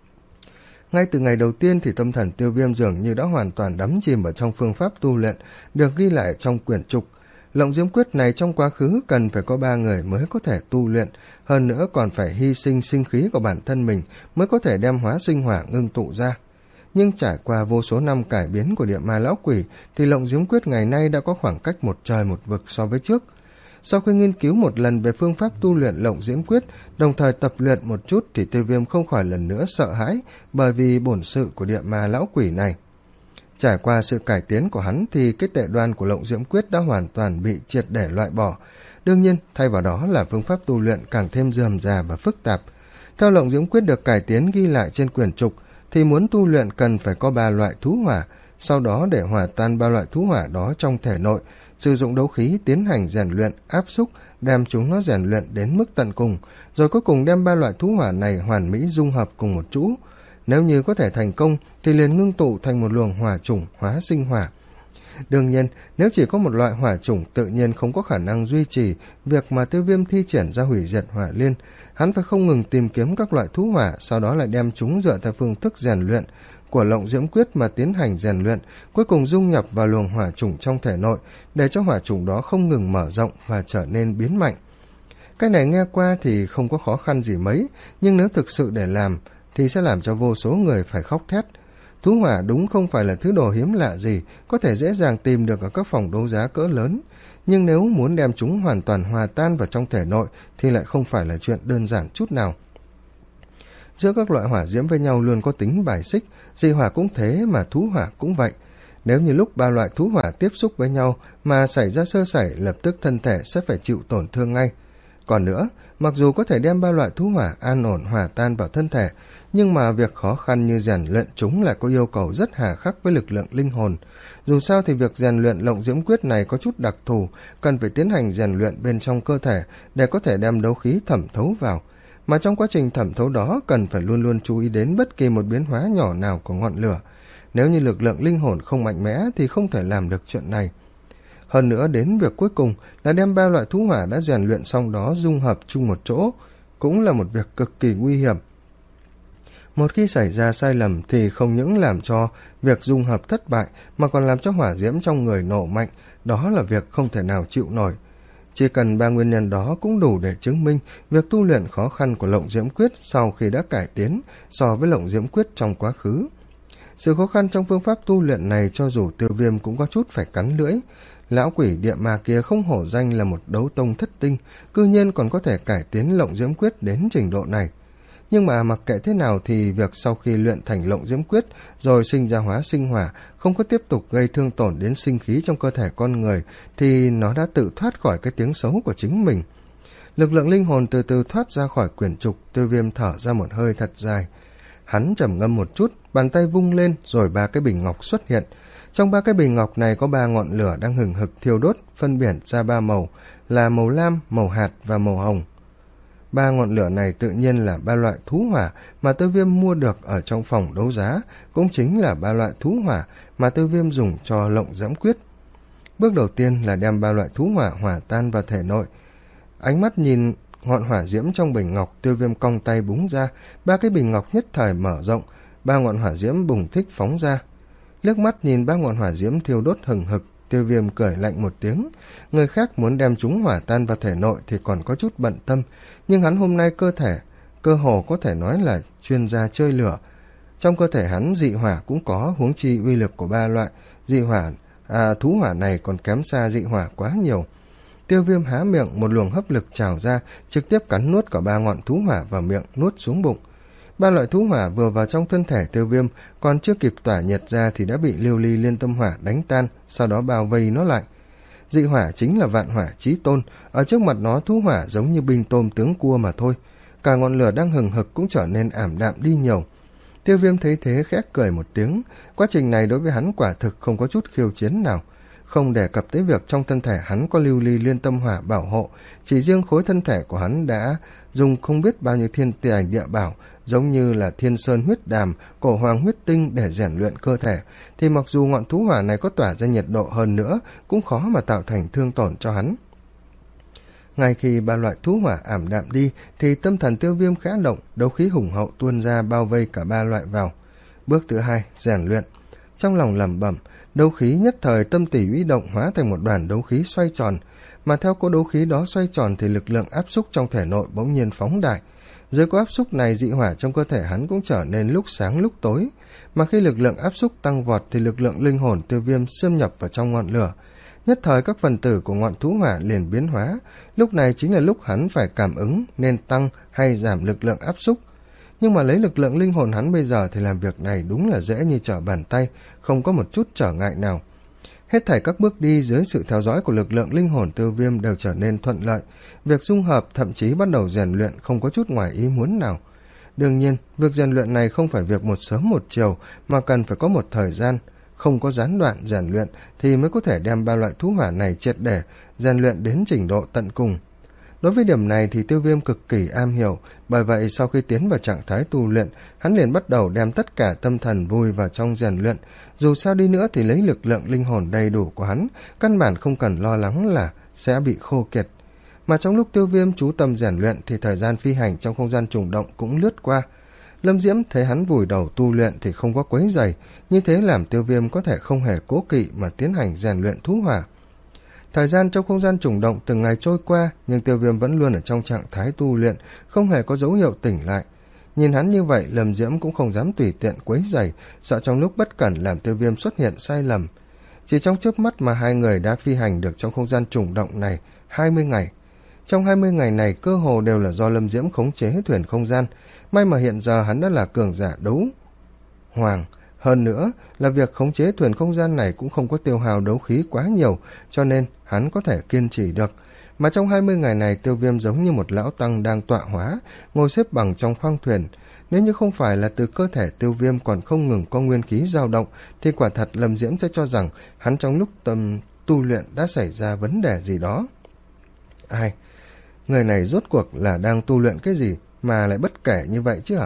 Ngay từ ngày đầu tiên thì tâm thần Tiêu Viêm dường như đã hoàn toàn đắm chìm ở trong phương pháp tu luyện được ghi lại trong quyển trục. Lộng Diễm Quyết này trong quá khứ cần phải có ba người mới có thể tu luyện, hơn nữa còn phải hy sinh sinh khí của bản thân mình mới có thể đem hóa sinh hỏa ngưng tụ ra. Nhưng trải qua vô số năm cải biến của Địa Ma Lão Quỷ thì Lộng Diễm Quyết ngày nay đã có khoảng cách một trời một vực so với trước. Sau khi nghiên cứu một lần về phương pháp tu luyện Lộng Diễm Quyết, đồng thời tập luyện một chút thì Tiêu Viêm không khỏi lần nữa sợ hãi bởi vì bổn sự của Địa Ma Lão Quỷ này. Trải qua sự cải tiến của hắn thì cái tệ đoan của Lộng Diễm Quyết đã hoàn toàn bị triệt để loại bỏ. Đương nhiên, thay vào đó là phương pháp tu luyện càng thêm rườm rà và phức tạp. Theo Lộng Diễm Quyết được cải tiến ghi lại trên quyển trục thì muốn tu luyện cần phải có ba loại thú hỏa, sau đó để hòa tan ba loại thú hỏa đó trong thể nội, sử dụng đấu khí tiến hành rèn luyện, áp xúc, đem chúng nó rèn luyện đến mức tận cùng, rồi cuối cùng đem ba loại thú hỏa này hoàn mỹ dung hợp cùng một chỗ. Nếu như có thể thành công thì liền ngưng tụ thành một luồng hỏa chủng hóa sinh hỏa. Đương nhiên, nếu chỉ có một loại hỏa chủng tự nhiên không có khả năng duy trì việc mà Tiêu Viêm thi triển ra hủy diệt hỏa liên. Hắn phải không ngừng tìm kiếm các loại thú hỏa, sau đó lại đem chúng dựa theo phương thức rèn luyện của Lộng Diễm Quyết mà tiến hành rèn luyện, cuối cùng dung nhập vào luồng hỏa chủng trong thể nội, để cho hỏa chủng đó không ngừng mở rộng và trở nên biến mạnh. Cái này nghe qua thì không có khó khăn gì mấy, nhưng nếu thực sự để làm thì sẽ làm cho vô số người phải khóc thét. Thú hỏa đúng không phải là thứ đồ hiếm lạ gì, có thể dễ dàng tìm được ở các phòng đấu giá cỡ lớn, nhưng nếu muốn đem chúng hoàn toàn hòa tan vào trong thể nội thì lại không phải là chuyện đơn giản chút nào. Giữa các loại hỏa diễm với nhau luôn có tính bài xích, dị hỏa cũng thế mà thú hỏa cũng vậy. Nếu như lúc ba loại thú hỏa tiếp xúc với nhau mà xảy ra sơ sẩy, lập tức thân thể sẽ phải chịu tổn thương ngay. Còn nữa, mặc dù có thể đem ba loại thú hỏa an ổn hòa tan vào thân thể, nhưng mà việc khó khăn như rèn luyện chúng lại có yêu cầu rất hà khắc với lực lượng linh hồn. Dù sao thì việc rèn luyện Lộng Diễm Quyết này có chút đặc thù, cần phải tiến hành rèn luyện bên trong cơ thể để có thể đem đấu khí thẩm thấu vào. Mà trong quá trình thẩm thấu đó cần phải luôn luôn chú ý đến bất kỳ một biến hóa nhỏ nào của ngọn lửa. Nếu như lực lượng linh hồn không mạnh mẽ thì không thể làm được chuyện này. Hơn nữa đến việc cuối cùng là đem ba loại thú hỏa đã rèn luyện xong đó dung hợp chung một chỗ, cũng là một việc cực kỳ nguy hiểm. Một khi xảy ra sai lầm thì không những làm cho việc dung hợp thất bại mà còn làm cho hỏa diễm trong người nổ mạnh, đó là việc không thể nào chịu nổi. Chỉ cần ba nguyên nhân đó cũng đủ để chứng minh việc tu luyện khó khăn của Lộng Diễm Quyết sau khi đã cải tiến so với Lộng Diễm Quyết trong quá khứ. Sự khó khăn trong phương pháp tu luyện này cho dù Tiêu Viêm cũng có chút phải cắn lưỡi. Lão quỷ địa ma kia không hổ danh là một đấu tông thất tinh, cư nhiên còn có thể cải tiến Lộng Diễm Quyết đến trình độ này. Nhưng mà mặc kệ thế nào thì việc sau khi luyện thành Lộng Diễm Quyết rồi sinh ra hóa sinh hỏa không có tiếp tục gây thương tổn đến sinh khí trong cơ thể con người thì nó đã tự thoát khỏi cái tiếng xấu của chính mình. Lực lượng linh hồn từ từ thoát ra khỏi quyển trục, Tiêu Viêm thở ra một hơi thật dài. Hắn trầm ngâm một chút, bàn tay vung lên rồi ba cái bình ngọc xuất hiện. Trong ba cái bình ngọc này có ba ngọn lửa đang hừng hực thiêu đốt, phân biệt ra ba màu là màu lam, màu hạt và màu hồng. Ba ngọn lửa này tự nhiên là ba loại thú hỏa mà Tiêu Viêm mua được ở trong phòng đấu giá, cũng chính là ba loại thú hỏa mà Tiêu Viêm dùng cho Lộng Diễm Quyết. Bước đầu tiên là đem ba loại thú hỏa hòa tan vào thể nội. Ánh mắt nhìn ngọn hỏa diễm trong bình ngọc, Tiêu Viêm cong tay búng ra, ba cái bình ngọc nhất thời mở rộng, ba ngọn hỏa diễm bùng thích phóng ra. Liếc mắt nhìn ba ngọn hỏa diễm thiêu đốt hừng hực, Tiêu Viêm cười lạnh một tiếng. Người khác muốn đem chúng hỏa tan vào thể nội thì còn có chút bận tâm, nhưng hắn hôm nay cơ thể cơ hồ có thể nói là chuyên gia chơi lửa. Trong cơ thể hắn dị hỏa cũng có, huống chi uy lực của ba loại dị hỏa à, thú hỏa này còn kém xa dị hỏa quá nhiều. Tiêu Viêm há miệng, một luồng hấp lực trào ra, trực tiếp cắn nuốt cả ba ngọn thú hỏa vào miệng, nuốt xuống bụng. Ba loại thú hỏa vừa vào trong thân thể Tiêu Viêm, còn chưa kịp tỏa nhiệt ra thì đã bị lưu ly liên tâm hỏa đánh tan, sau đó bao vây nó lại. Dị hỏa chính là vạn hỏa chí tôn, ở trước mặt nó thú hỏa giống như binh tôm tướng cua mà thôi. Cả ngọn lửa đang hừng hực cũng trở nên ảm đạm đi nhiều. Tiêu Viêm thấy thế khẽ cười một tiếng, quá trình này đối với hắn quả thực không có chút khiêu chiến nào. Không đề cập tới việc trong thân thể hắn có lưu ly liên tâm hỏa bảo hộ, chỉ riêng khối thân thể của hắn đã dùng không biết bao nhiêu thiên tài địa bảo, giống như là thiên sơn huyết đàm, cổ hoàng huyết tinh để rèn luyện cơ thể, thì mặc dù ngọn thú hỏa này có tỏa ra nhiệt độ hơn nữa, cũng khó mà tạo thành thương tổn cho hắn. Ngay khi ba loại thú hỏa ảm đạm đi, thì tâm thần Tiêu Viêm khẽ động, đấu khí hùng hậu tuôn ra bao vây cả ba loại vào. Bước thứ hai, rèn luyện. Trong lòng lẩm bẩm, đấu khí nhất thời tâm tỉ uy động hóa thành một đoàn đấu khí xoay tròn, mà theo cỗ đấu khí đó xoay tròn thì lực lượng áp xúc trong thể nội bỗng nhiên phóng đại. Dưới cỗ áp xúc này, dị hỏa trong cơ thể hắn cũng trở nên lúc sáng lúc tối, mà khi lực lượng áp xúc tăng vọt thì lực lượng linh hồn Tiêu Viêm xâm nhập vào trong ngọn lửa. Nhất thời các phần tử của ngọn thú hỏa liền biến hóa, lúc này chính là lúc hắn phải cảm ứng nên tăng hay giảm lực lượng áp xúc. Nhưng mà lấy lực lượng linh hồn hắn bây giờ thì làm việc này đúng là dễ như trở bàn tay, không có một chút trở ngại nào. Hết thảy các bước đi dưới sự theo dõi của lực lượng linh hồn Tiêu Viêm đều trở nên thuận lợi, việc dung hợp thậm chí bắt đầu rèn luyện không có chút ngoài ý muốn nào. Đương nhiên, việc rèn luyện này không phải việc một sớm một chiều, mà cần phải có một thời gian, không có gián đoạn rèn luyện thì mới có thể đem ba loại thú hỏa này triệt để rèn luyện đến trình độ tận cùng. Đối với điểm này thì Tiêu Viêm cực kỳ am hiểu, bởi vậy sau khi tiến vào trạng thái tu luyện, hắn liền bắt đầu đem tất cả tâm thần vùi vào trong rèn luyện. Dù sao đi nữa thì lấy lực lượng linh hồn đầy đủ của hắn, căn bản không cần lo lắng là sẽ bị khô kiệt. Mà trong lúc Tiêu Viêm chú tâm rèn luyện thì thời gian phi hành trong không gian trùng động cũng lướt qua. Lâm Diễm thấy hắn vùi đầu tu luyện thì không có quấy rầy, như thế làm Tiêu Viêm có thể không hề cố kỵ mà tiến hành rèn luyện thú hỏa. Thời gian trong không gian trùng động từng ngày trôi qua, nhưng Tiêu Viêm vẫn luôn ở trong trạng thái tu luyện, không hề có dấu hiệu tỉnh lại. Nhìn hắn như vậy, Lâm Diễm cũng không dám tùy tiện quấy rầy, sợ trong lúc bất cẩn làm Tiêu Viêm xuất hiện sai lầm. Chỉ trong chớp mắt mà hai người đã phi hành được trong không gian trùng động này hai mươi ngày. Trong hai mươi ngày này cơ hồ đều là do Lâm Diễm khống chế thuyền không gian, may mà hiện giờ hắn đã là cường giả đấu hoàng. Hơn nữa là việc khống chế thuyền không gian này cũng không có tiêu hao đấu khí quá nhiều, cho nên hắn có thể kiên trì được. Mà trong hai mươi ngày này, Tiêu Viêm giống như một lão tăng đang tọa hóa, ngồi xếp bằng trong khoang thuyền. Nếu như không phải là từ cơ thể Tiêu Viêm còn không ngừng có nguyên khí dao động, thì quả thật Lâm Diễm sẽ cho rằng hắn trong lúc tâm tu luyện đã xảy ra vấn đề gì đó. Ai? Người này rốt cuộc là đang tu luyện cái gì mà lại bất kể như vậy chứ hả?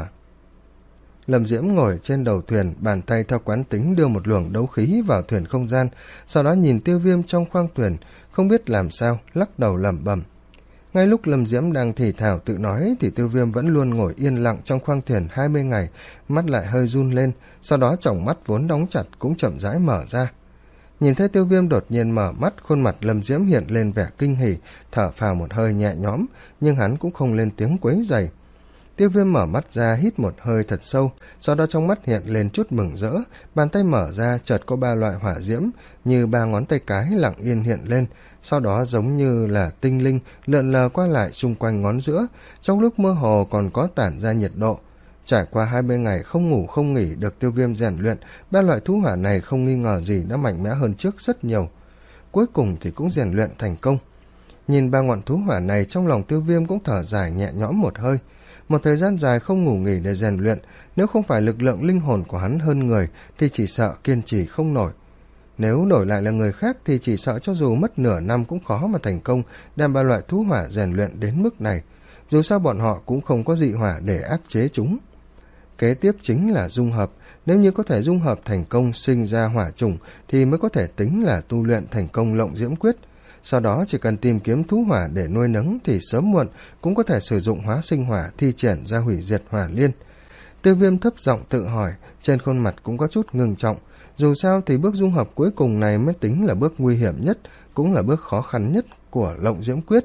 Lâm Diễm ngồi trên đầu thuyền, bàn tay theo quán tính đưa một luồng đấu khí vào thuyền không gian, sau đó nhìn Tiêu Viêm trong khoang thuyền, không biết làm sao, lắc đầu lẩm bẩm. Ngay lúc Lâm Diễm đang thì thào tự nói thì Tiêu Viêm vẫn luôn ngồi yên lặng trong khoang thuyền hai mươi ngày, mắt lại hơi run lên, sau đó tròng mắt vốn đóng chặt cũng chậm rãi mở ra. Nhìn thấy Tiêu Viêm đột nhiên mở mắt, khuôn mặt Lâm Diễm hiện lên vẻ kinh hỉ, thở phào một hơi nhẹ nhõm, nhưng hắn cũng không lên tiếng quấy rầy. Tiêu Viêm mở mắt ra, hít một hơi thật sâu, sau đó trong mắt hiện lên chút mừng rỡ, bàn tay mở ra chợt có ba loại hỏa diễm như ba ngón tay cái lặng yên hiện lên, sau đó giống như là tinh linh lượn lờ qua lại xung quanh ngón giữa, trong lúc mơ hồ còn có tản ra nhiệt độ. Trải qua hai mươi ngày không ngủ không nghỉ được Tiêu Viêm rèn luyện, ba loại thú hỏa này không nghi ngờ gì đã mạnh mẽ hơn trước rất nhiều. Cuối cùng thì cũng rèn luyện thành công. Nhìn ba ngọn thú hỏa này, trong lòng Tiêu Viêm cũng thở dài nhẹ nhõm một hơi. Một thời gian dài không ngủ nghỉ để rèn luyện, nếu không phải lực lượng linh hồn của hắn hơn người thì chỉ sợ kiên trì không nổi. Nếu đổi lại là người khác thì chỉ sợ cho dù mất nửa năm cũng khó mà thành công đem ba loại thú hỏa rèn luyện đến mức này. Dù sao bọn họ cũng không có dị hỏa để áp chế chúng. Kế tiếp chính là dung hợp, nếu như có thể dung hợp thành công sinh ra hỏa chủng thì mới có thể tính là tu luyện thành công Lộng Diễm Quyết. Sau đó chỉ cần tìm kiếm thú hỏa để nuôi nấng thì sớm muộn cũng có thể sử dụng hóa sinh hỏa thi triển ra hủy diệt hỏa liên. Tiêu Viêm thấp giọng tự hỏi, trên khuôn mặt cũng có chút ngưng trọng. Dù sao thì bước dung hợp cuối cùng này mới tính là bước nguy hiểm nhất, cũng là bước khó khăn nhất của Lộng Diễm Quyết.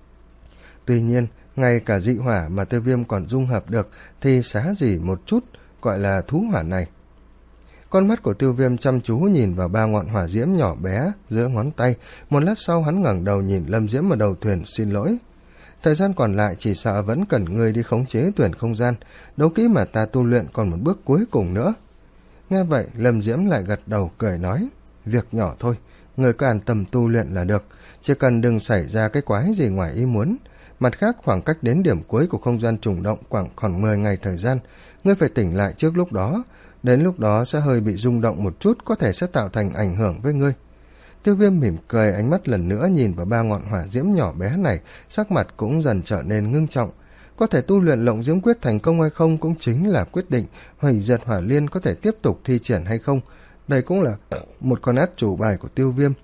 Tuy nhiên, ngay cả dị hỏa mà Tiêu Viêm còn dung hợp được thì xá gì một chút gọi là thú hỏa này. Con mắt của Tiêu Viêm chăm chú nhìn vào ba ngọn hỏa diễm nhỏ bé giữa ngón tay, một lát sau hắn ngẩng đầu nhìn Lâm Diễm ở đầu thuyền xin lỗi. thời gian còn lại chỉ sợ vẫn cần ngươi đi khống chế tuyển không gian, đấu kỹ mà ta tu luyện còn một bước cuối cùng nữa. Nghe vậy, Lâm Diễm lại gật đầu cười nói, việc nhỏ thôi, người cứ an tâm tu luyện là được, chỉ cần đừng xảy ra cái quái gì ngoài ý muốn. Mặt khác, khoảng cách đến điểm cuối của không gian trùng động khoảng khoảng mười ngày thời gian, ngươi phải tỉnh lại trước lúc đó, đến lúc đó sẽ hơi bị rung động một chút, có thể sẽ tạo thành ảnh hưởng với ngươi. Tiêu Viêm mỉm cười, ánh mắt lần nữa nhìn vào ba ngọn hỏa diễm nhỏ bé này, sắc mặt cũng dần trở nên ngưng trọng. Có thể tu luyện Lộng Diễm Quyết thành công hay không cũng chính là quyết định hủy diệt hỏa liên có thể tiếp tục thi triển hay không. Đây cũng là một con át chủ bài của Tiêu Viêm.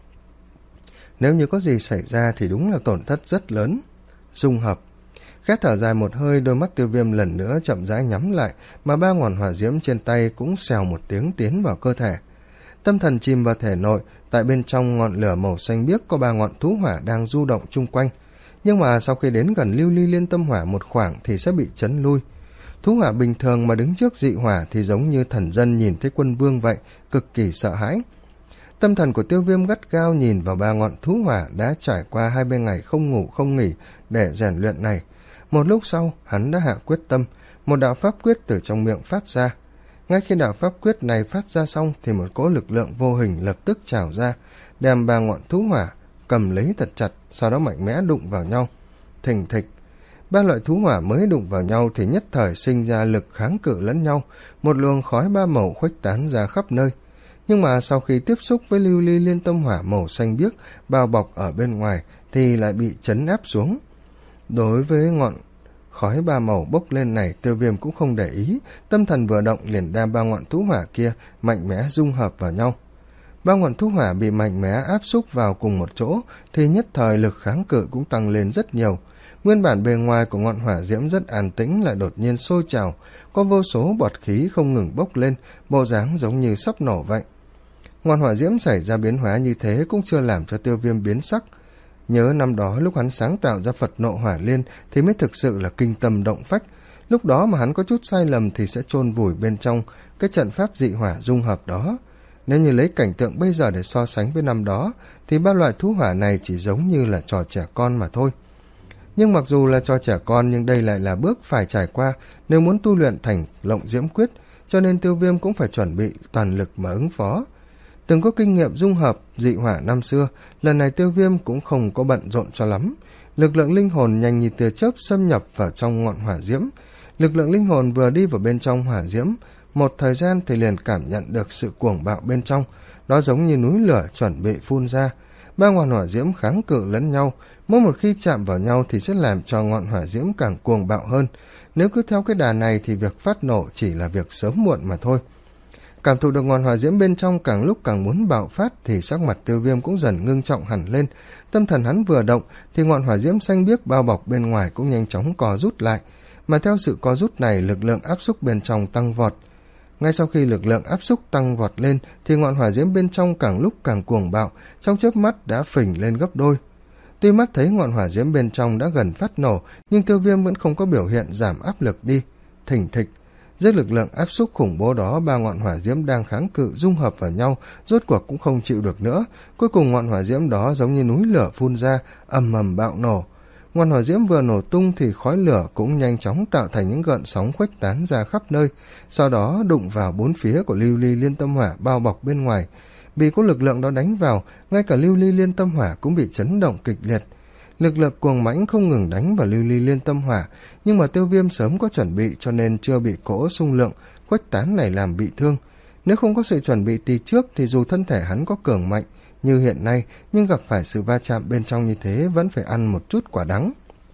Nếu như có gì xảy ra thì đúng là tổn thất rất lớn. Dung hợp. Khẽ thở dài một hơi, đôi mắt Tiêu Viêm lần nữa chậm rãi nhắm lại, mà ba ngọn hỏa diễm trên tay cũng xèo một tiếng tiến vào cơ thể. Tâm thần chìm vào thể nội, tại bên trong ngọn lửa màu xanh biếc có ba ngọn thú hỏa đang du động chung quanh. Nhưng mà sau khi đến gần lưu ly liên tâm hỏa một khoảng thì sẽ bị chấn lui. Thú hỏa bình thường mà đứng trước dị hỏa thì giống như thần dân nhìn thấy quân vương vậy, cực kỳ sợ hãi. Tâm thần của Tiêu Viêm gắt gao nhìn vào ba ngọn thú hỏa đã trải qua hai mươi ngày không ngủ không nghỉ để rèn luyện này. Một lúc sau, hắn đã hạ quyết tâm, một đạo pháp quyết từ trong miệng phát ra. Ngay khi đạo pháp quyết này phát ra xong thì một cỗ lực lượng vô hình lập tức trào ra, đem ba ngọn thú hỏa cầm lấy thật chặt, sau đó mạnh mẽ đụng vào nhau. Thình thịch, ba loại thú hỏa mới đụng vào nhau thì nhất thời sinh ra lực kháng cự lẫn nhau, một luồng khói ba màu khuếch tán ra khắp nơi. Nhưng mà sau khi tiếp xúc với lưu ly liên tâm hỏa màu xanh biếc bao bọc ở bên ngoài thì lại bị chấn áp xuống. Đối với ngọn khói ba màu bốc lên này, Tiêu Viêm cũng không để ý, tâm thần vừa động liền đem ba ngọn thú hỏa kia mạnh mẽ dung hợp vào nhau. Ba ngọn thú hỏa bị mạnh mẽ áp xúc vào cùng một chỗ thì nhất thời lực kháng cự cũng tăng lên rất nhiều. Nguyên bản bề ngoài của ngọn hỏa diễm rất an tĩnh lại đột nhiên sôi trào, có vô số bọt khí không ngừng bốc lên, bộ dáng giống như sắp nổ vậy. Ngọn hỏa diễm xảy ra biến hóa như thế cũng chưa làm cho Tiêu Viêm biến sắc. Nhớ năm đó lúc hắn sáng tạo ra Phật Nộ Hỏa Liên thì mới thực sự là kinh tâm động phách. Lúc đó mà hắn có chút sai lầm thì sẽ chôn vùi bên trong cái trận pháp dị hỏa dung hợp đó. Nếu như lấy cảnh tượng bây giờ để so sánh với năm đó thì ba loại thú hỏa này chỉ giống như là trò trẻ con mà thôi. Nhưng mặc dù là trò trẻ con nhưng đây lại là bước phải trải qua nếu muốn tu luyện thành Lộng Diễm Quyết, cho nên Tiêu Viêm cũng phải chuẩn bị toàn lực mà ứng phó. Từng có kinh nghiệm dung hợp dị hỏa năm xưa, lần này Tiêu Viêm cũng không có bận rộn cho lắm. Lực lượng linh hồn nhanh như tia chớp xâm nhập vào trong ngọn hỏa diễm. Lực lượng linh hồn vừa đi vào bên trong hỏa diễm, một thời gian thì liền cảm nhận được sự cuồng bạo bên trong, đó giống như núi lửa chuẩn bị phun ra. Ba ngọn hỏa diễm kháng cự lẫn nhau, mỗi một khi chạm vào nhau thì sẽ làm cho ngọn hỏa diễm càng cuồng bạo hơn. Nếu cứ theo cái đà này thì việc phát nổ chỉ là việc sớm muộn mà thôi. Cảm thụ được ngọn hỏa diễm bên trong càng lúc càng muốn bạo phát thì sắc mặt Tiêu Viêm cũng dần ngưng trọng hẳn lên. Tâm thần hắn vừa động thì ngọn hỏa diễm xanh biếc bao bọc bên ngoài cũng nhanh chóng co rút lại, mà theo sự co rút này lực lượng áp xúc bên trong tăng vọt. Ngay sau khi lực lượng áp xúc tăng vọt lên thì ngọn hỏa diễm bên trong càng lúc càng cuồng bạo, trong chớp mắt đã phình lên gấp đôi. Tuy mắt thấy ngọn hỏa diễm bên trong đã gần phát nổ, nhưng Tiêu Viêm vẫn không có biểu hiện giảm áp lực đi. Thình thịch, dưới lực lượng áp xúc khủng bố đó, ba ngọn hỏa diễm đang kháng cự dung hợp vào nhau, rốt cuộc cũng không chịu được nữa. Cuối cùng ngọn hỏa diễm đó giống như núi lửa phun ra, ầm ầm bạo nổ. Ngọn hỏa diễm vừa nổ tung thì khói lửa cũng nhanh chóng tạo thành những gợn sóng khuếch tán ra khắp nơi, sau đó đụng vào bốn phía của lưu ly liên tâm hỏa bao bọc bên ngoài. Vì có lực lượng đó đánh vào, ngay cả lưu ly liên tâm hỏa cũng bị chấn động kịch liệt. Lực lượng cuồng mãnh không ngừng đánh vào lưu ly liên tâm hỏa, nhưng mà Tiêu Viêm sớm có chuẩn bị cho nên chưa bị cỗ xung lượng khuếch tán này làm bị thương. Nếu không có sự chuẩn bị từ trước thì dù thân thể hắn có cường mạnh như hiện nay, nhưng gặp phải sự va chạm bên trong như thế vẫn phải ăn một chút quả đắng.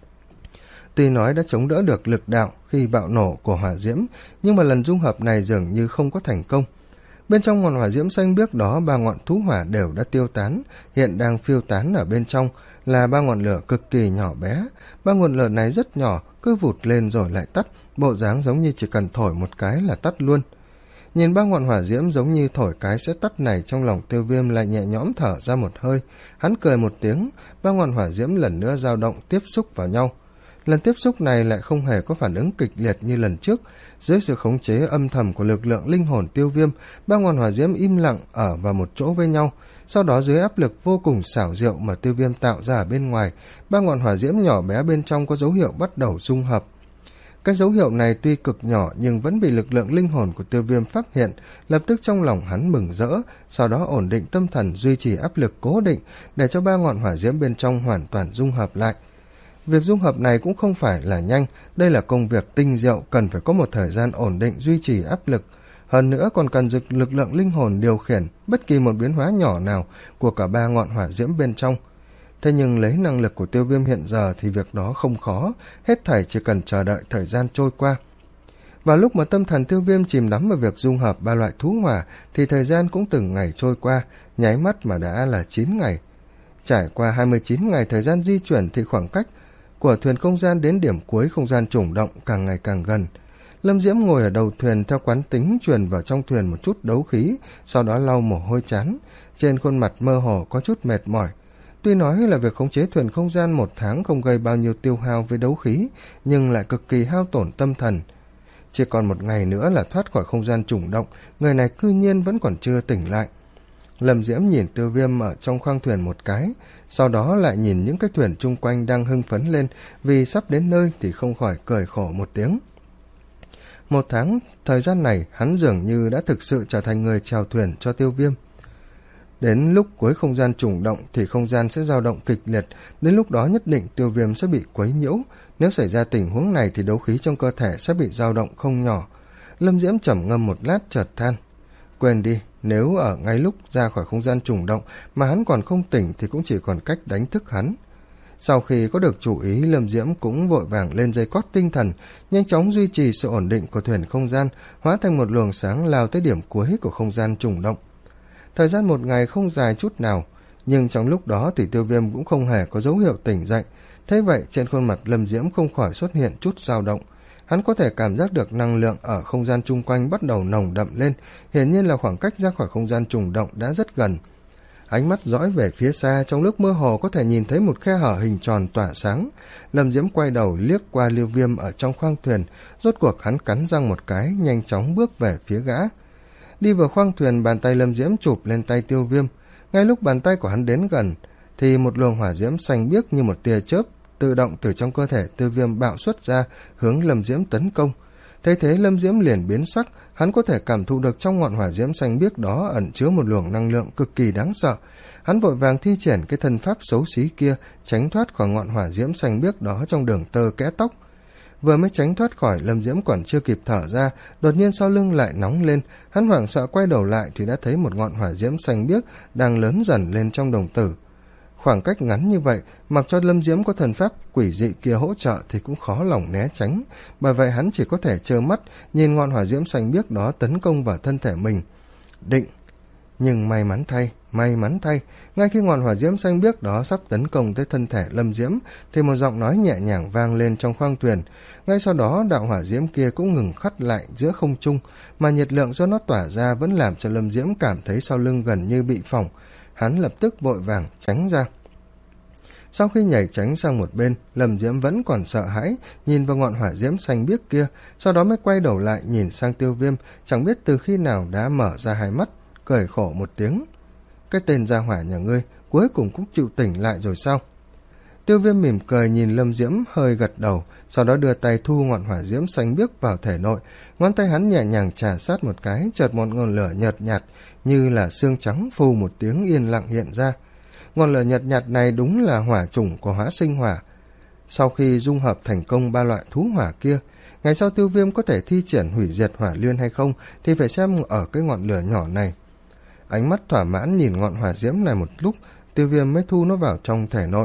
Tuy nói đã chống đỡ được lực đạo khi bạo nổ của hỏa diễm, nhưng mà lần dung hợp này dường như không có thành công. Bên trong ngọn hỏa diễm xanh biếc đó, ba ngọn thú hỏa đều đã tiêu tán, hiện đang phiêu tán ở bên trong là ba ngọn lửa cực kỳ nhỏ bé. Ba ngọn lửa này rất nhỏ, cứ vụt lên rồi lại tắt, bộ dáng giống như chỉ cần thổi một cái là tắt luôn. Nhìn ba ngọn hỏa diễm giống như thổi cái sẽ tắt này, trong lòng Tiêu Viêm lại nhẹ nhõm thở ra một hơi. Hắn cười một tiếng, ba ngọn hỏa diễm lần nữa dao động tiếp xúc vào nhau. Lần tiếp xúc này lại không hề có phản ứng kịch liệt như lần trước. Dưới sự khống chế âm thầm của lực lượng linh hồn Tiêu Viêm, ba ngọn hỏa diễm im lặng ở vào một chỗ với nhau. Sau đó dưới áp lực vô cùng xảo diệu mà Tiêu Viêm tạo ra ở bên ngoài, ba ngọn hỏa diễm nhỏ bé bên trong có dấu hiệu bắt đầu dung hợp. Cái dấu hiệu này tuy cực nhỏ nhưng vẫn bị lực lượng linh hồn của Tiêu Viêm phát hiện, lập tức trong lòng hắn mừng rỡ, sau đó ổn định tâm thần duy trì áp lực cố định để cho ba ngọn hỏa diễm bên trong hoàn toàn dung hợp lại. Việc dung hợp này cũng không phải là nhanh, đây là công việc tinh diệu, cần phải có một thời gian ổn định duy trì áp lực. Hơn nữa còn cần lực, lực lượng linh hồn điều khiển bất kỳ một biến hóa nhỏ nào của cả ba ngọn hỏa diễm bên trong. Thế nhưng lấy năng lực của Tiêu Viêm hiện giờ thì việc đó không khó, hết thảy chỉ cần chờ đợi thời gian trôi qua. Vào lúc mà tâm thần Tiêu Viêm chìm đắm vào việc dung hợp ba loại thú hỏa thì thời gian cũng từng ngày trôi qua, nháy mắt mà đã là chín ngày. Trải qua hai mươi chín ngày thời gian di chuyển thì khoảng cách của thuyền không gian đến điểm cuối không gian chủng động càng ngày càng gần. Lâm Diễm ngồi ở đầu thuyền theo quán tính truyền vào trong thuyền một chút đấu khí, sau đó lau mồ hôi chán, trên khuôn mặt mơ hồ có chút mệt mỏi. Tuy nói là việc khống chế thuyền không gian một tháng không gây bao nhiêu tiêu hao với đấu khí, nhưng lại cực kỳ hao tổn tâm thần. Chỉ còn một ngày nữa là thoát khỏi không gian chủng động, người này cư nhiên vẫn còn chưa tỉnh lại. Lâm Diễm nhìn Tiêu Viêm ở trong khoang thuyền một cái, sau đó lại nhìn những cái thuyền chung quanh đang hưng phấn lên vì sắp đến nơi thì không khỏi cười khổ một tiếng. Một tháng, thời gian này hắn dường như đã thực sự trở thành người chèo thuyền cho Tiêu Viêm. Đến lúc cuối không gian chủng động thì không gian sẽ dao động kịch liệt, đến lúc đó nhất định Tiêu Viêm sẽ bị quấy nhiễu, nếu xảy ra tình huống này thì đấu khí trong cơ thể sẽ bị dao động không nhỏ. Lâm Diễm trầm ngâm một lát chợt than, quên đi, nếu ở ngay lúc ra khỏi không gian chủng động mà hắn còn không tỉnh thì cũng chỉ còn cách đánh thức hắn. Sau khi có được chủ ý, Lâm Diễm cũng vội vàng lên dây cót tinh thần, nhanh chóng duy trì sự ổn định của thuyền không gian, hóa thành một luồng sáng lao tới điểm cuối của không gian chủng động. Thời gian một ngày không dài chút nào, nhưng trong lúc đó thì Tiêu Viêm cũng không hề có dấu hiệu tỉnh dậy. Thế vậy trên khuôn mặt Lâm Diễm không khỏi xuất hiện chút dao động. Hắn có thể cảm giác được năng lượng ở không gian chung quanh bắt đầu nồng đậm lên, hiển nhiên là khoảng cách ra khỏi không gian trùng động đã rất gần. Ánh mắt dõi về phía xa, trong lúc mơ hồ có thể nhìn thấy một khe hở hình tròn tỏa sáng. Lâm Diễm quay đầu liếc qua Lưu Viêm ở trong khoang thuyền, rốt cuộc hắn cắn răng một cái, nhanh chóng bước về phía gã. Đi vào khoang thuyền, bàn tay Lâm Diễm chụp lên tay Tiêu Viêm. Ngay lúc bàn tay của hắn đến gần thì một luồng hỏa diễm xanh biếc như một tia chớp tự động từ trong cơ thể Tiêu Viêm bạo xuất ra, hướng Lâm Diễm tấn công. Thế thế Lâm Diễm liền biến sắc, hắn có thể cảm thụ được trong ngọn hỏa diễm xanh biếc đó ẩn chứa một luồng năng lượng cực kỳ đáng sợ. Hắn vội vàng thi triển cái thân pháp xấu xí kia, tránh thoát khỏi ngọn hỏa diễm xanh biếc đó trong đường tơ kẽ tóc. Vừa mới tránh thoát khỏi, Lâm Diễm còn chưa kịp thở ra, đột nhiên sau lưng lại nóng lên, hắn hoảng sợ quay đầu lại thì đã thấy một ngọn hỏa diễm xanh biếc đang lớn dần lên trong đồng tử. Khoảng cách ngắn như vậy, mặc cho Lâm Diễm có thần pháp quỷ dị kia hỗ trợ thì cũng khó lòng né tránh, bởi vậy hắn chỉ có thể trơ mắt nhìn ngọn hỏa diễm xanh biếc đó tấn công vào thân thể mình. Định! Nhưng may mắn thay, may mắn thay, ngay khi ngọn hỏa diễm xanh biếc đó sắp tấn công tới thân thể Lâm Diễm thì một giọng nói nhẹ nhàng vang lên trong khoang thuyền. Ngay sau đó đạo hỏa diễm kia cũng ngừng khắt lại giữa không trung, mà nhiệt lượng do nó tỏa ra vẫn làm cho Lâm Diễm cảm thấy sau lưng gần như bị phỏng. Hắn lập tức vội vàng tránh ra. Sau khi nhảy tránh sang một bên, Lâm Diễm vẫn còn sợ hãi, nhìn vào ngọn hỏa diễm xanh biếc kia, sau đó mới quay đầu lại nhìn sang Tiêu Viêm, chẳng biết từ khi nào đã mở ra hai mắt, cười khổ một tiếng. Cái tên gia hỏa nhà ngươi, cuối cùng cũng chịu tỉnh lại rồi sao? Tiêu Viêm mỉm cười nhìn Lâm Diễm, hơi gật đầu, sau đó đưa tay thu ngọn hỏa diễm xanh biếc vào thể nội, ngón tay hắn nhẹ nhàng trà sát một cái, chợt một ngọn lửa nhợt nhạt như là xương trắng phù một tiếng yên lặng hiện ra. Ngọn lửa nhợt nhạt này đúng là hỏa chủng của hóa sinh hỏa. Sau khi dung hợp thành công ba loại thú hỏa kia, ngày sau Tiêu Viêm có thể thi triển hủy diệt hỏa liên hay không thì phải xem ở cái ngọn lửa nhỏ này. Ánh mắt thỏa mãn nhìn ngọn hỏa diễm này một lúc, Tiêu Viêm mới thu nó vào trong thể nội.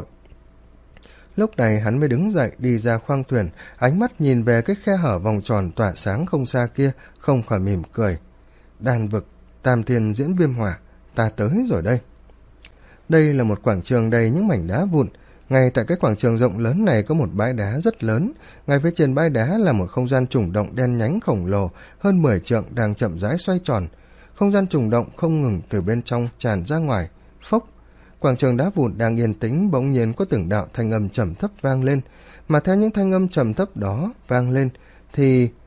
Lúc này hắn mới đứng dậy đi ra khoang thuyền, ánh mắt nhìn về cái khe hở vòng tròn tỏa sáng không xa kia, không khỏi mỉm cười. Đan vực, tam thiên diễn viêm hỏa, ta tới rồi đây. Đây là một quảng trường đầy những mảnh đá vụn. Ngay tại cái quảng trường rộng lớn này có một bãi đá rất lớn. Ngay phía trên bãi đá là một không gian trùng động đen nhánh khổng lồ, hơn mười trượng đang chậm rãi xoay tròn. Không gian trùng động không ngừng từ bên trong tràn ra ngoài. Phốc! Quảng trường đá vụn đang yên tĩnh, bỗng nhiên có từng đạo thanh âm trầm thấp vang lên. Mà theo những thanh âm trầm thấp đó vang lên thì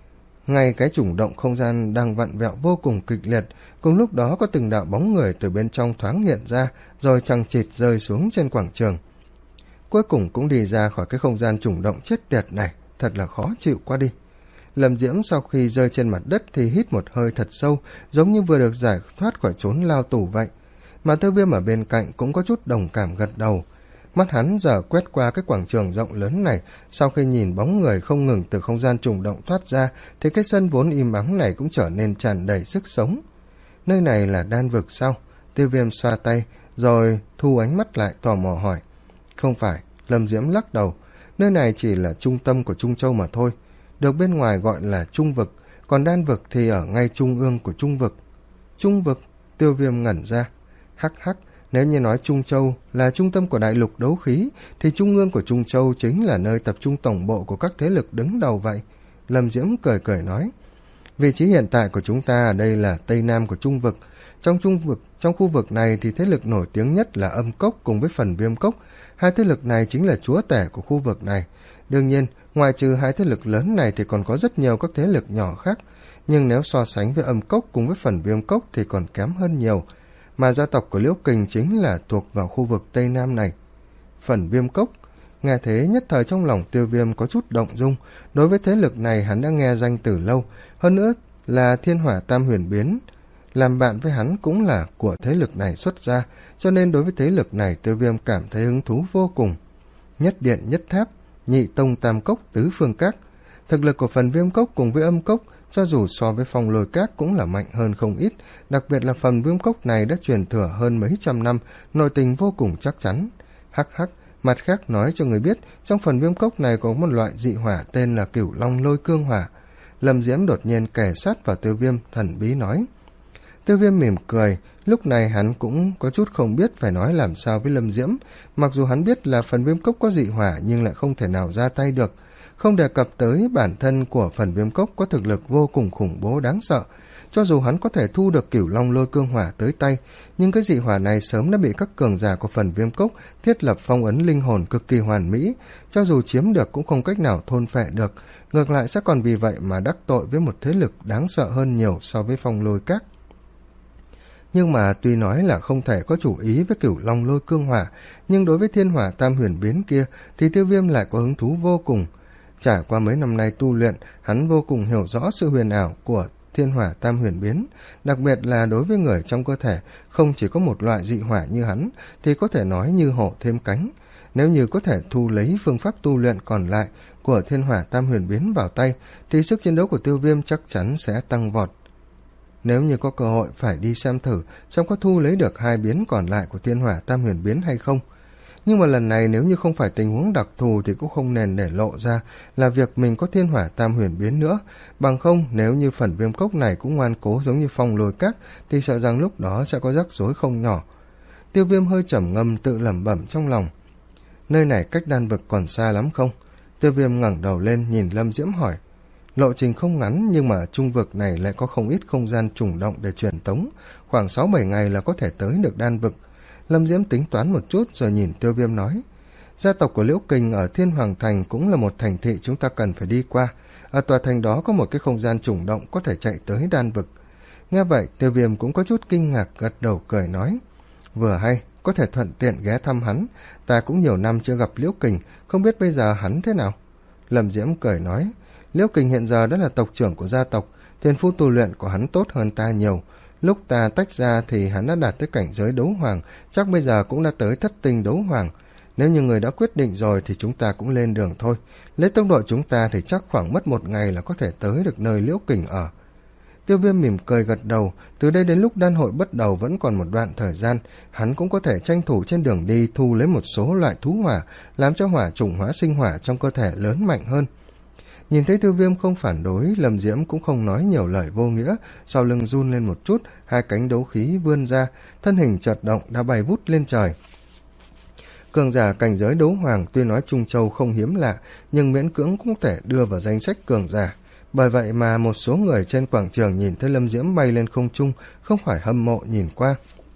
Ngay cái chủng động không gian đang vặn vẹo vô cùng kịch liệt, cùng lúc đó có từng đạo bóng người từ bên trong thoáng hiện ra, rồi chằng chịt rơi xuống trên quảng trường. Cuối cùng cũng đi ra khỏi cái không gian chủng động chết tiệt này, thật là khó chịu quá đi. Lâm Diễm sau khi rơi trên mặt đất thì hít một hơi thật sâu, giống như vừa được giải thoát khỏi chốn lao tù vậy. Mà Tiêu Viêm ở bên cạnh cũng có chút đồng cảm gật đầu. Mắt hắn giờ quét qua cái quảng trường rộng lớn này, sau khi nhìn bóng người không ngừng từ không gian trùng động thoát ra, thì cái sân vốn im ắng này cũng trở nên tràn đầy sức sống. Nơi này là đan vực sao? Tiêu Viêm xoa tay, rồi thu ánh mắt lại tò mò hỏi. Không phải, Lâm Diễm lắc đầu. Nơi này chỉ là trung tâm của Trung Châu mà thôi. Được bên ngoài gọi là Trung vực, còn đan vực thì ở ngay trung ương của Trung vực. Trung vực? Tiêu Viêm ngẩn ra. Hắc hắc, nếu như nói Trung Châu là trung tâm của đại lục đấu khí, thì trung ương của Trung Châu chính là nơi tập trung tổng bộ của các thế lực đứng đầu vậy. Lâm Diễm cười cười nói. Vị trí hiện tại của chúng ta ở đây là Tây Nam của Trung vực. Trong Trung vực, trong khu vực này thì thế lực nổi tiếng nhất là Âm Cốc cùng với Phần Viêm Cốc. Hai thế lực này chính là chúa tể của khu vực này. Đương nhiên, ngoài trừ hai thế lực lớn này thì còn có rất nhiều các thế lực nhỏ khác. Nhưng nếu so sánh với Âm Cốc cùng với Phần Viêm Cốc thì còn kém hơn nhiều. Mà gia tộc của Liễu Kình chính là thuộc vào khu vực Tây Nam này. Phần Viêm Cốc. Nghe thế nhất thời trong lòng Tiêu Viêm có chút động dung. Đối với thế lực này hắn đã nghe danh từ lâu. Hơn nữa là Thiên Hỏa Tam Huyền Biến. Làm bạn với hắn cũng là của thế lực này xuất ra. Cho nên đối với thế lực này Tiêu Viêm cảm thấy hứng thú vô cùng. Nhất Điện Nhất Tháp, Nhị Tông Tam Cốc, Tứ Phương Các. Thực lực của Phần Viêm Cốc cùng với Âm Cốc cho dù so với Phong Lôi Các cũng là mạnh hơn không ít, đặc biệt là Phần Viêm Cốc này đã truyền thừa hơn mấy trăm năm, nội tình vô cùng chắc chắn. Hắc hắc, mặt khác nói cho người biết, trong Phần Viêm Cốc này có một loại dị hỏa tên là Cửu Long Lôi Cương Hỏa. Lâm Diễm đột nhiên kề sát vào Tiêu Viêm, thần bí nói. Tiêu Viêm mỉm cười, lúc này hắn cũng có chút không biết phải nói làm sao với Lâm Diễm, mặc dù hắn biết là Phần Viêm Cốc có dị hỏa nhưng lại không thể nào ra tay được. Không đề cập tới bản thân của Phần Viêm Cốc có thực lực vô cùng khủng bố đáng sợ. Cho dù hắn có thể thu được Cửu Long Lôi Cương Hỏa tới tay, nhưng cái dị hỏa này sớm đã bị các cường giả của Phần Viêm Cốc thiết lập phong ấn linh hồn cực kỳ hoàn mỹ, cho dù chiếm được cũng không cách nào thôn phệ được, ngược lại sẽ còn vì vậy mà đắc tội với một thế lực đáng sợ hơn nhiều so với Phong Lôi Các. Nhưng mà tuy nói là không thể có chủ ý với Cửu Long Lôi Cương Hỏa, nhưng đối với Thiên Hỏa Tam Huyền Biến kia thì Tiêu Viêm lại có hứng thú vô cùng. Trải qua mấy năm nay tu luyện, hắn vô cùng hiểu rõ sự huyền ảo của Thiên Hỏa Tam Huyền Biến, đặc biệt là đối với người trong cơ thể không chỉ có một loại dị hỏa như hắn thì có thể nói như hổ thêm cánh. Nếu như có thể thu lấy phương pháp tu luyện còn lại của Thiên Hỏa Tam Huyền Biến vào tay thì sức chiến đấu của Tiêu Viêm chắc chắn sẽ tăng vọt. Nếu như có cơ hội phải đi xem thử xem có thu lấy được hai biến còn lại của Thiên Hỏa Tam Huyền Biến hay không. Nhưng mà lần này nếu như không phải tình huống đặc thù thì cũng không nên để lộ ra là việc mình có Thiên Hỏa Tam Huyền Biến nữa. Bằng không, nếu như Phần Viêm Cốc này cũng ngoan cố giống như Phong Lôi Các thì sợ rằng lúc đó sẽ có rắc rối không nhỏ. Tiêu Viêm hơi trầm ngâm tự lẩm bẩm trong lòng. Nơi này cách đan vực còn xa lắm không? Tiêu Viêm ngẩng đầu lên nhìn Lâm Diễm hỏi. Lộ trình không ngắn nhưng mà trung vực này lại có không ít không gian trùng động để truyền tống, khoảng sáu bảy ngày là có thể tới được đan vực. Lâm Diễm tính toán một chút rồi nhìn Tiêu Viêm nói. Gia tộc của Liễu Kình ở Thiên Hoàng Thành cũng là một thành thị chúng ta cần phải đi qua. Ở tòa thành đó có một cái không gian trùng động có thể chạy tới đan vực. Nghe vậy Tiêu Viêm cũng có chút kinh ngạc gật đầu cười nói. Vừa hay, có thể thuận tiện ghé thăm hắn. Ta cũng nhiều năm chưa gặp Liễu Kình, không biết bây giờ hắn thế nào. Lâm Diễm cười nói. Liễu Kình hiện giờ đã là tộc trưởng của gia tộc, thiên phú tu luyện của hắn tốt hơn ta nhiều. Lúc ta tách ra thì hắn đã đạt tới cảnh giới đấu hoàng, chắc bây giờ cũng đã tới thất tinh đấu hoàng. Nếu như người đã quyết định rồi thì chúng ta cũng lên đường thôi. Lấy tốc độ chúng ta thì chắc khoảng mất một ngày là có thể tới được nơi Liễu Kình ở. Tiêu Viêm mỉm cười gật đầu, từ đây đến lúc đan hội bắt đầu vẫn còn một đoạn thời gian, hắn cũng có thể tranh thủ trên đường đi thu lấy một số loại thú hỏa, làm cho hỏa chủng hóa sinh hỏa trong cơ thể lớn mạnh hơn. Nhìn thấy Tiêu Viêm không phản đối, Lâm Diễm cũng không nói nhiều lời vô nghĩa, sau lưng run lên một chút, hai cánh đấu khí vươn ra, thân hình chợt động đã bay vút lên trời. Cường giả cảnh giới đấu hoàng tuy nói Trung Châu không hiếm lạ, nhưng miễn cưỡng cũng thể đưa vào danh sách cường giả. Bởi vậy mà một số người trên quảng trường nhìn thấy Lâm Diễm bay lên không trung, không phải hâm mộ nhìn qua.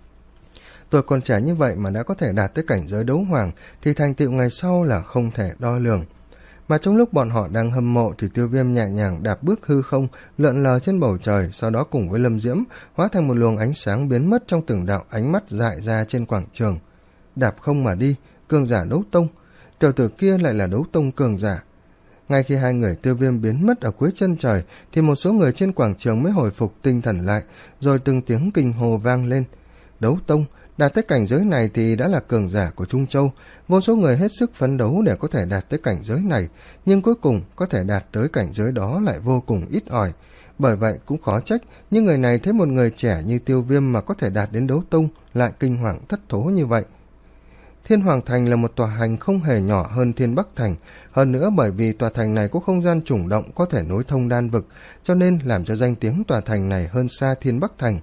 Tuổi còn trẻ như vậy mà đã có thể đạt tới cảnh giới đấu hoàng, thì thành tựu ngày sau là không thể đo lường. Mà trong lúc bọn họ đang hâm mộ thì Tiêu Viêm nhẹ nhàng đạp bước hư không, lượn lờ trên bầu trời, sau đó cùng với Lâm Diễm hóa thành một luồng ánh sáng biến mất trong từng đạo ánh mắt dại ra trên quảng trường. Đạp không mà đi, cường giả đấu tông, tiểu tử kia lại là đấu tông cường giả. Ngay khi hai người Tiêu Viêm biến mất ở cuối chân trời thì một số người trên quảng trường mới hồi phục tinh thần lại, rồi từng tiếng kinh hô vang lên. Đấu tông, đạt tới cảnh giới này thì đã là cường giả của Trung Châu. Vô số người hết sức phấn đấu để có thể đạt tới cảnh giới này, nhưng cuối cùng có thể đạt tới cảnh giới đó lại vô cùng ít ỏi. Bởi vậy cũng khó trách những người này thấy một người trẻ như Tiêu Viêm mà có thể đạt đến đấu tông lại kinh hoàng thất thố như vậy. Thiên Hoàng Thành là một tòa thành không hề nhỏ hơn Thiên Bắc Thành, hơn nữa bởi vì tòa thành này có không gian chủng động có thể nối thông đan vực, cho nên làm cho danh tiếng tòa thành này hơn xa Thiên Bắc Thành.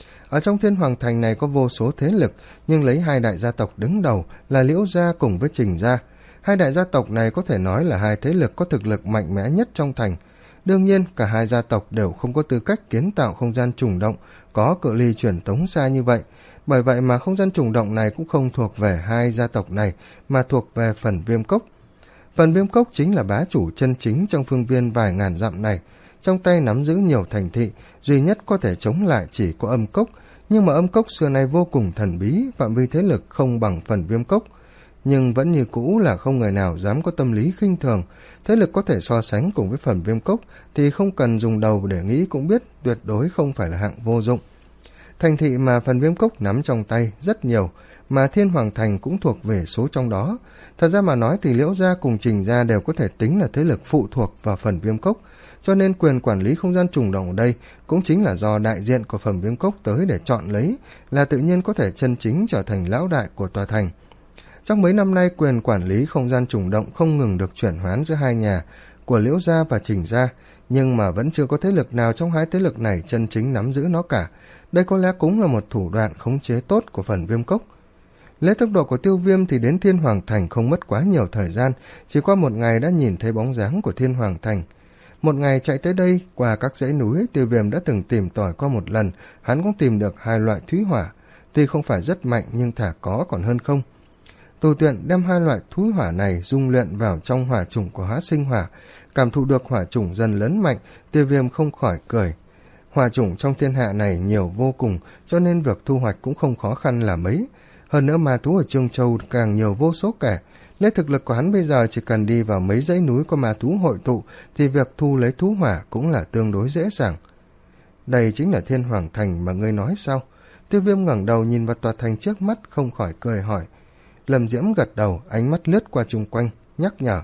Ở trong Thiên Hoàng Thành này có vô số thế lực, nhưng lấy hai đại gia tộc đứng đầu là Liễu Gia cùng với Trình Gia. Hai đại gia tộc này có thể nói là hai thế lực có thực lực mạnh mẽ nhất trong thành. Đương nhiên, cả hai gia tộc đều không có tư cách kiến tạo không gian trùng động, có cự ly truyền tống xa như vậy. Bởi vậy mà không gian trùng động này cũng không thuộc về hai gia tộc này, mà thuộc về Phần Viêm Cốc. Phần Viêm Cốc chính là bá chủ chân chính trong phương viên vài ngàn dặm này. Trong tay nắm giữ nhiều thành thị, duy nhất có thể chống lại chỉ có Âm Cốc. Nhưng mà Âm Cốc xưa nay vô cùng thần bí, phạm vi thế lực không bằng Phần Viêm Cốc. Nhưng vẫn như cũ là không người nào dám có tâm lý khinh thường. Thế lực có thể so sánh cùng với Phần Viêm Cốc thì không cần dùng đầu để nghĩ cũng biết tuyệt đối không phải là hạng vô dụng. Thành thị mà Phần Viêm Cốc nắm trong tay rất nhiều, mà Thiên Hoàng Thành cũng thuộc về số trong đó. Thật ra mà nói thì Liễu Gia cùng Trình Gia đều có thể tính là thế lực phụ thuộc vào Phần Viêm Cốc, cho nên quyền quản lý không gian trùng động ở đây cũng chính là do đại diện của Phần Viêm Cốc tới để chọn lấy, là tự nhiên có thể chân chính trở thành lão đại của tòa thành. Trong mấy năm nay, quyền quản lý không gian trùng động không ngừng được chuyển hoán giữa hai nhà của Liễu Gia và Trình Gia, nhưng mà vẫn chưa có thế lực nào trong hai thế lực này chân chính nắm giữ nó cả. Đây có lẽ cũng là một thủ đoạn khống chế tốt của Phần Viêm Cốc. Lấy tốc độ của Tiêu Viêm thì đến Thiên Hoàng Thành không mất quá nhiều thời gian, chỉ qua một ngày đã nhìn thấy bóng dáng của Thiên Hoàng Thành. Một ngày chạy tới đây, qua các dãy núi, Tiêu Viêm đã từng tìm tòi qua một lần, hắn cũng tìm được hai loại thúy hỏa, tuy không phải rất mạnh nhưng thả có còn hơn không. Tù Tuyện đem hai loại thúy hỏa này dung luyện vào trong hỏa chủng của Hóa Sinh Hỏa, cảm thụ được hỏa chủng dần lớn mạnh, Tiêu Viêm không khỏi cười. Hỏa chủng trong thiên hạ này nhiều vô cùng, cho nên việc thu hoạch cũng không khó khăn là mấy. Hơn nữa ma thú ở Trương Châu càng nhiều vô số kể. Lấy thực lực của hắn bây giờ chỉ cần đi vào mấy dãy núi có ma thú hội tụ thì việc thu lấy thú hỏa cũng là tương đối dễ dàng. Đây chính là Thiên Hoàng Thành mà ngươi nói sao? Tiêu Viêm ngẩng đầu nhìn vào tòa thành trước mắt không khỏi cười hỏi. Lâm Diễm gật đầu, ánh mắt lướt qua chung quanh, nhắc nhở.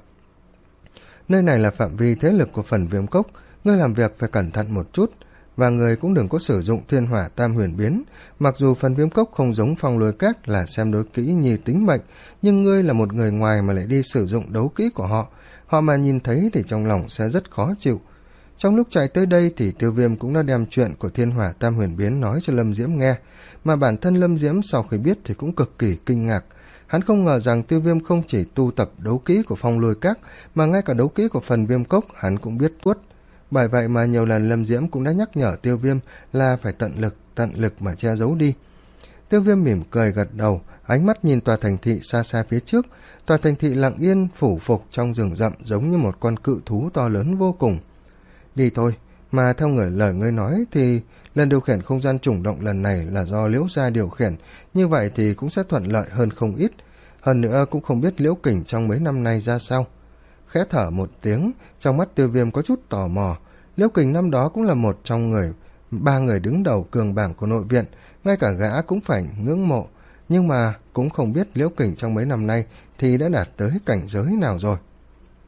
Nơi này là phạm vi thế lực của Phần Viêm Cốc, ngươi làm việc phải cẩn thận một chút, và người cũng đừng có sử dụng thiên hỏa tam huyền biến. Mặc dù Phần Viêm Cốc không giống Phong Lôi Các là xem đối kỹ như tính mệnh, nhưng ngươi là một người ngoài mà lại đi sử dụng đấu kỹ của họ, họ mà nhìn thấy thì trong lòng sẽ rất khó chịu. Trong lúc chạy tới đây thì Tiêu Viêm cũng đã đem chuyện của thiên hỏa tam huyền biến nói cho Lâm Diễm nghe, mà bản thân Lâm Diễm sau khi biết thì cũng cực kỳ kinh ngạc. Hắn không ngờ rằng Tiêu Viêm không chỉ tu tập đấu kỹ của Phong Lôi Các, mà ngay cả đấu kỹ của Phần Viêm Cốc hắn cũng biết tuốt. Bởi vậy mà nhiều lần Lâm Diễm cũng đã nhắc nhở Tiêu Viêm là phải tận lực, tận lực mà che giấu đi. Tiêu Viêm mỉm cười gật đầu, ánh mắt nhìn tòa thành thị xa xa phía trước. Tòa thành thị lặng yên phủ phục trong rừng rậm giống như một con cự thú to lớn vô cùng. Đi thôi, mà theo người lời ngươi nói thì lần điều khiển không gian chủng động lần này là do Liễu Gia điều khiển, như vậy thì cũng sẽ thuận lợi hơn không ít. Hơn nữa cũng không biết Liễu Kình trong mấy năm nay ra sao. Khẽ thở một tiếng, trong mắt Tiêu Viêm có chút tò mò. Liễu Kình năm đó cũng là một trong người ba người đứng đầu cường bảng của nội viện, ngay cả gã cũng phải ngưỡng mộ, nhưng mà cũng không biết Liễu Kình trong mấy năm nay thì đã đạt tới cảnh giới nào rồi.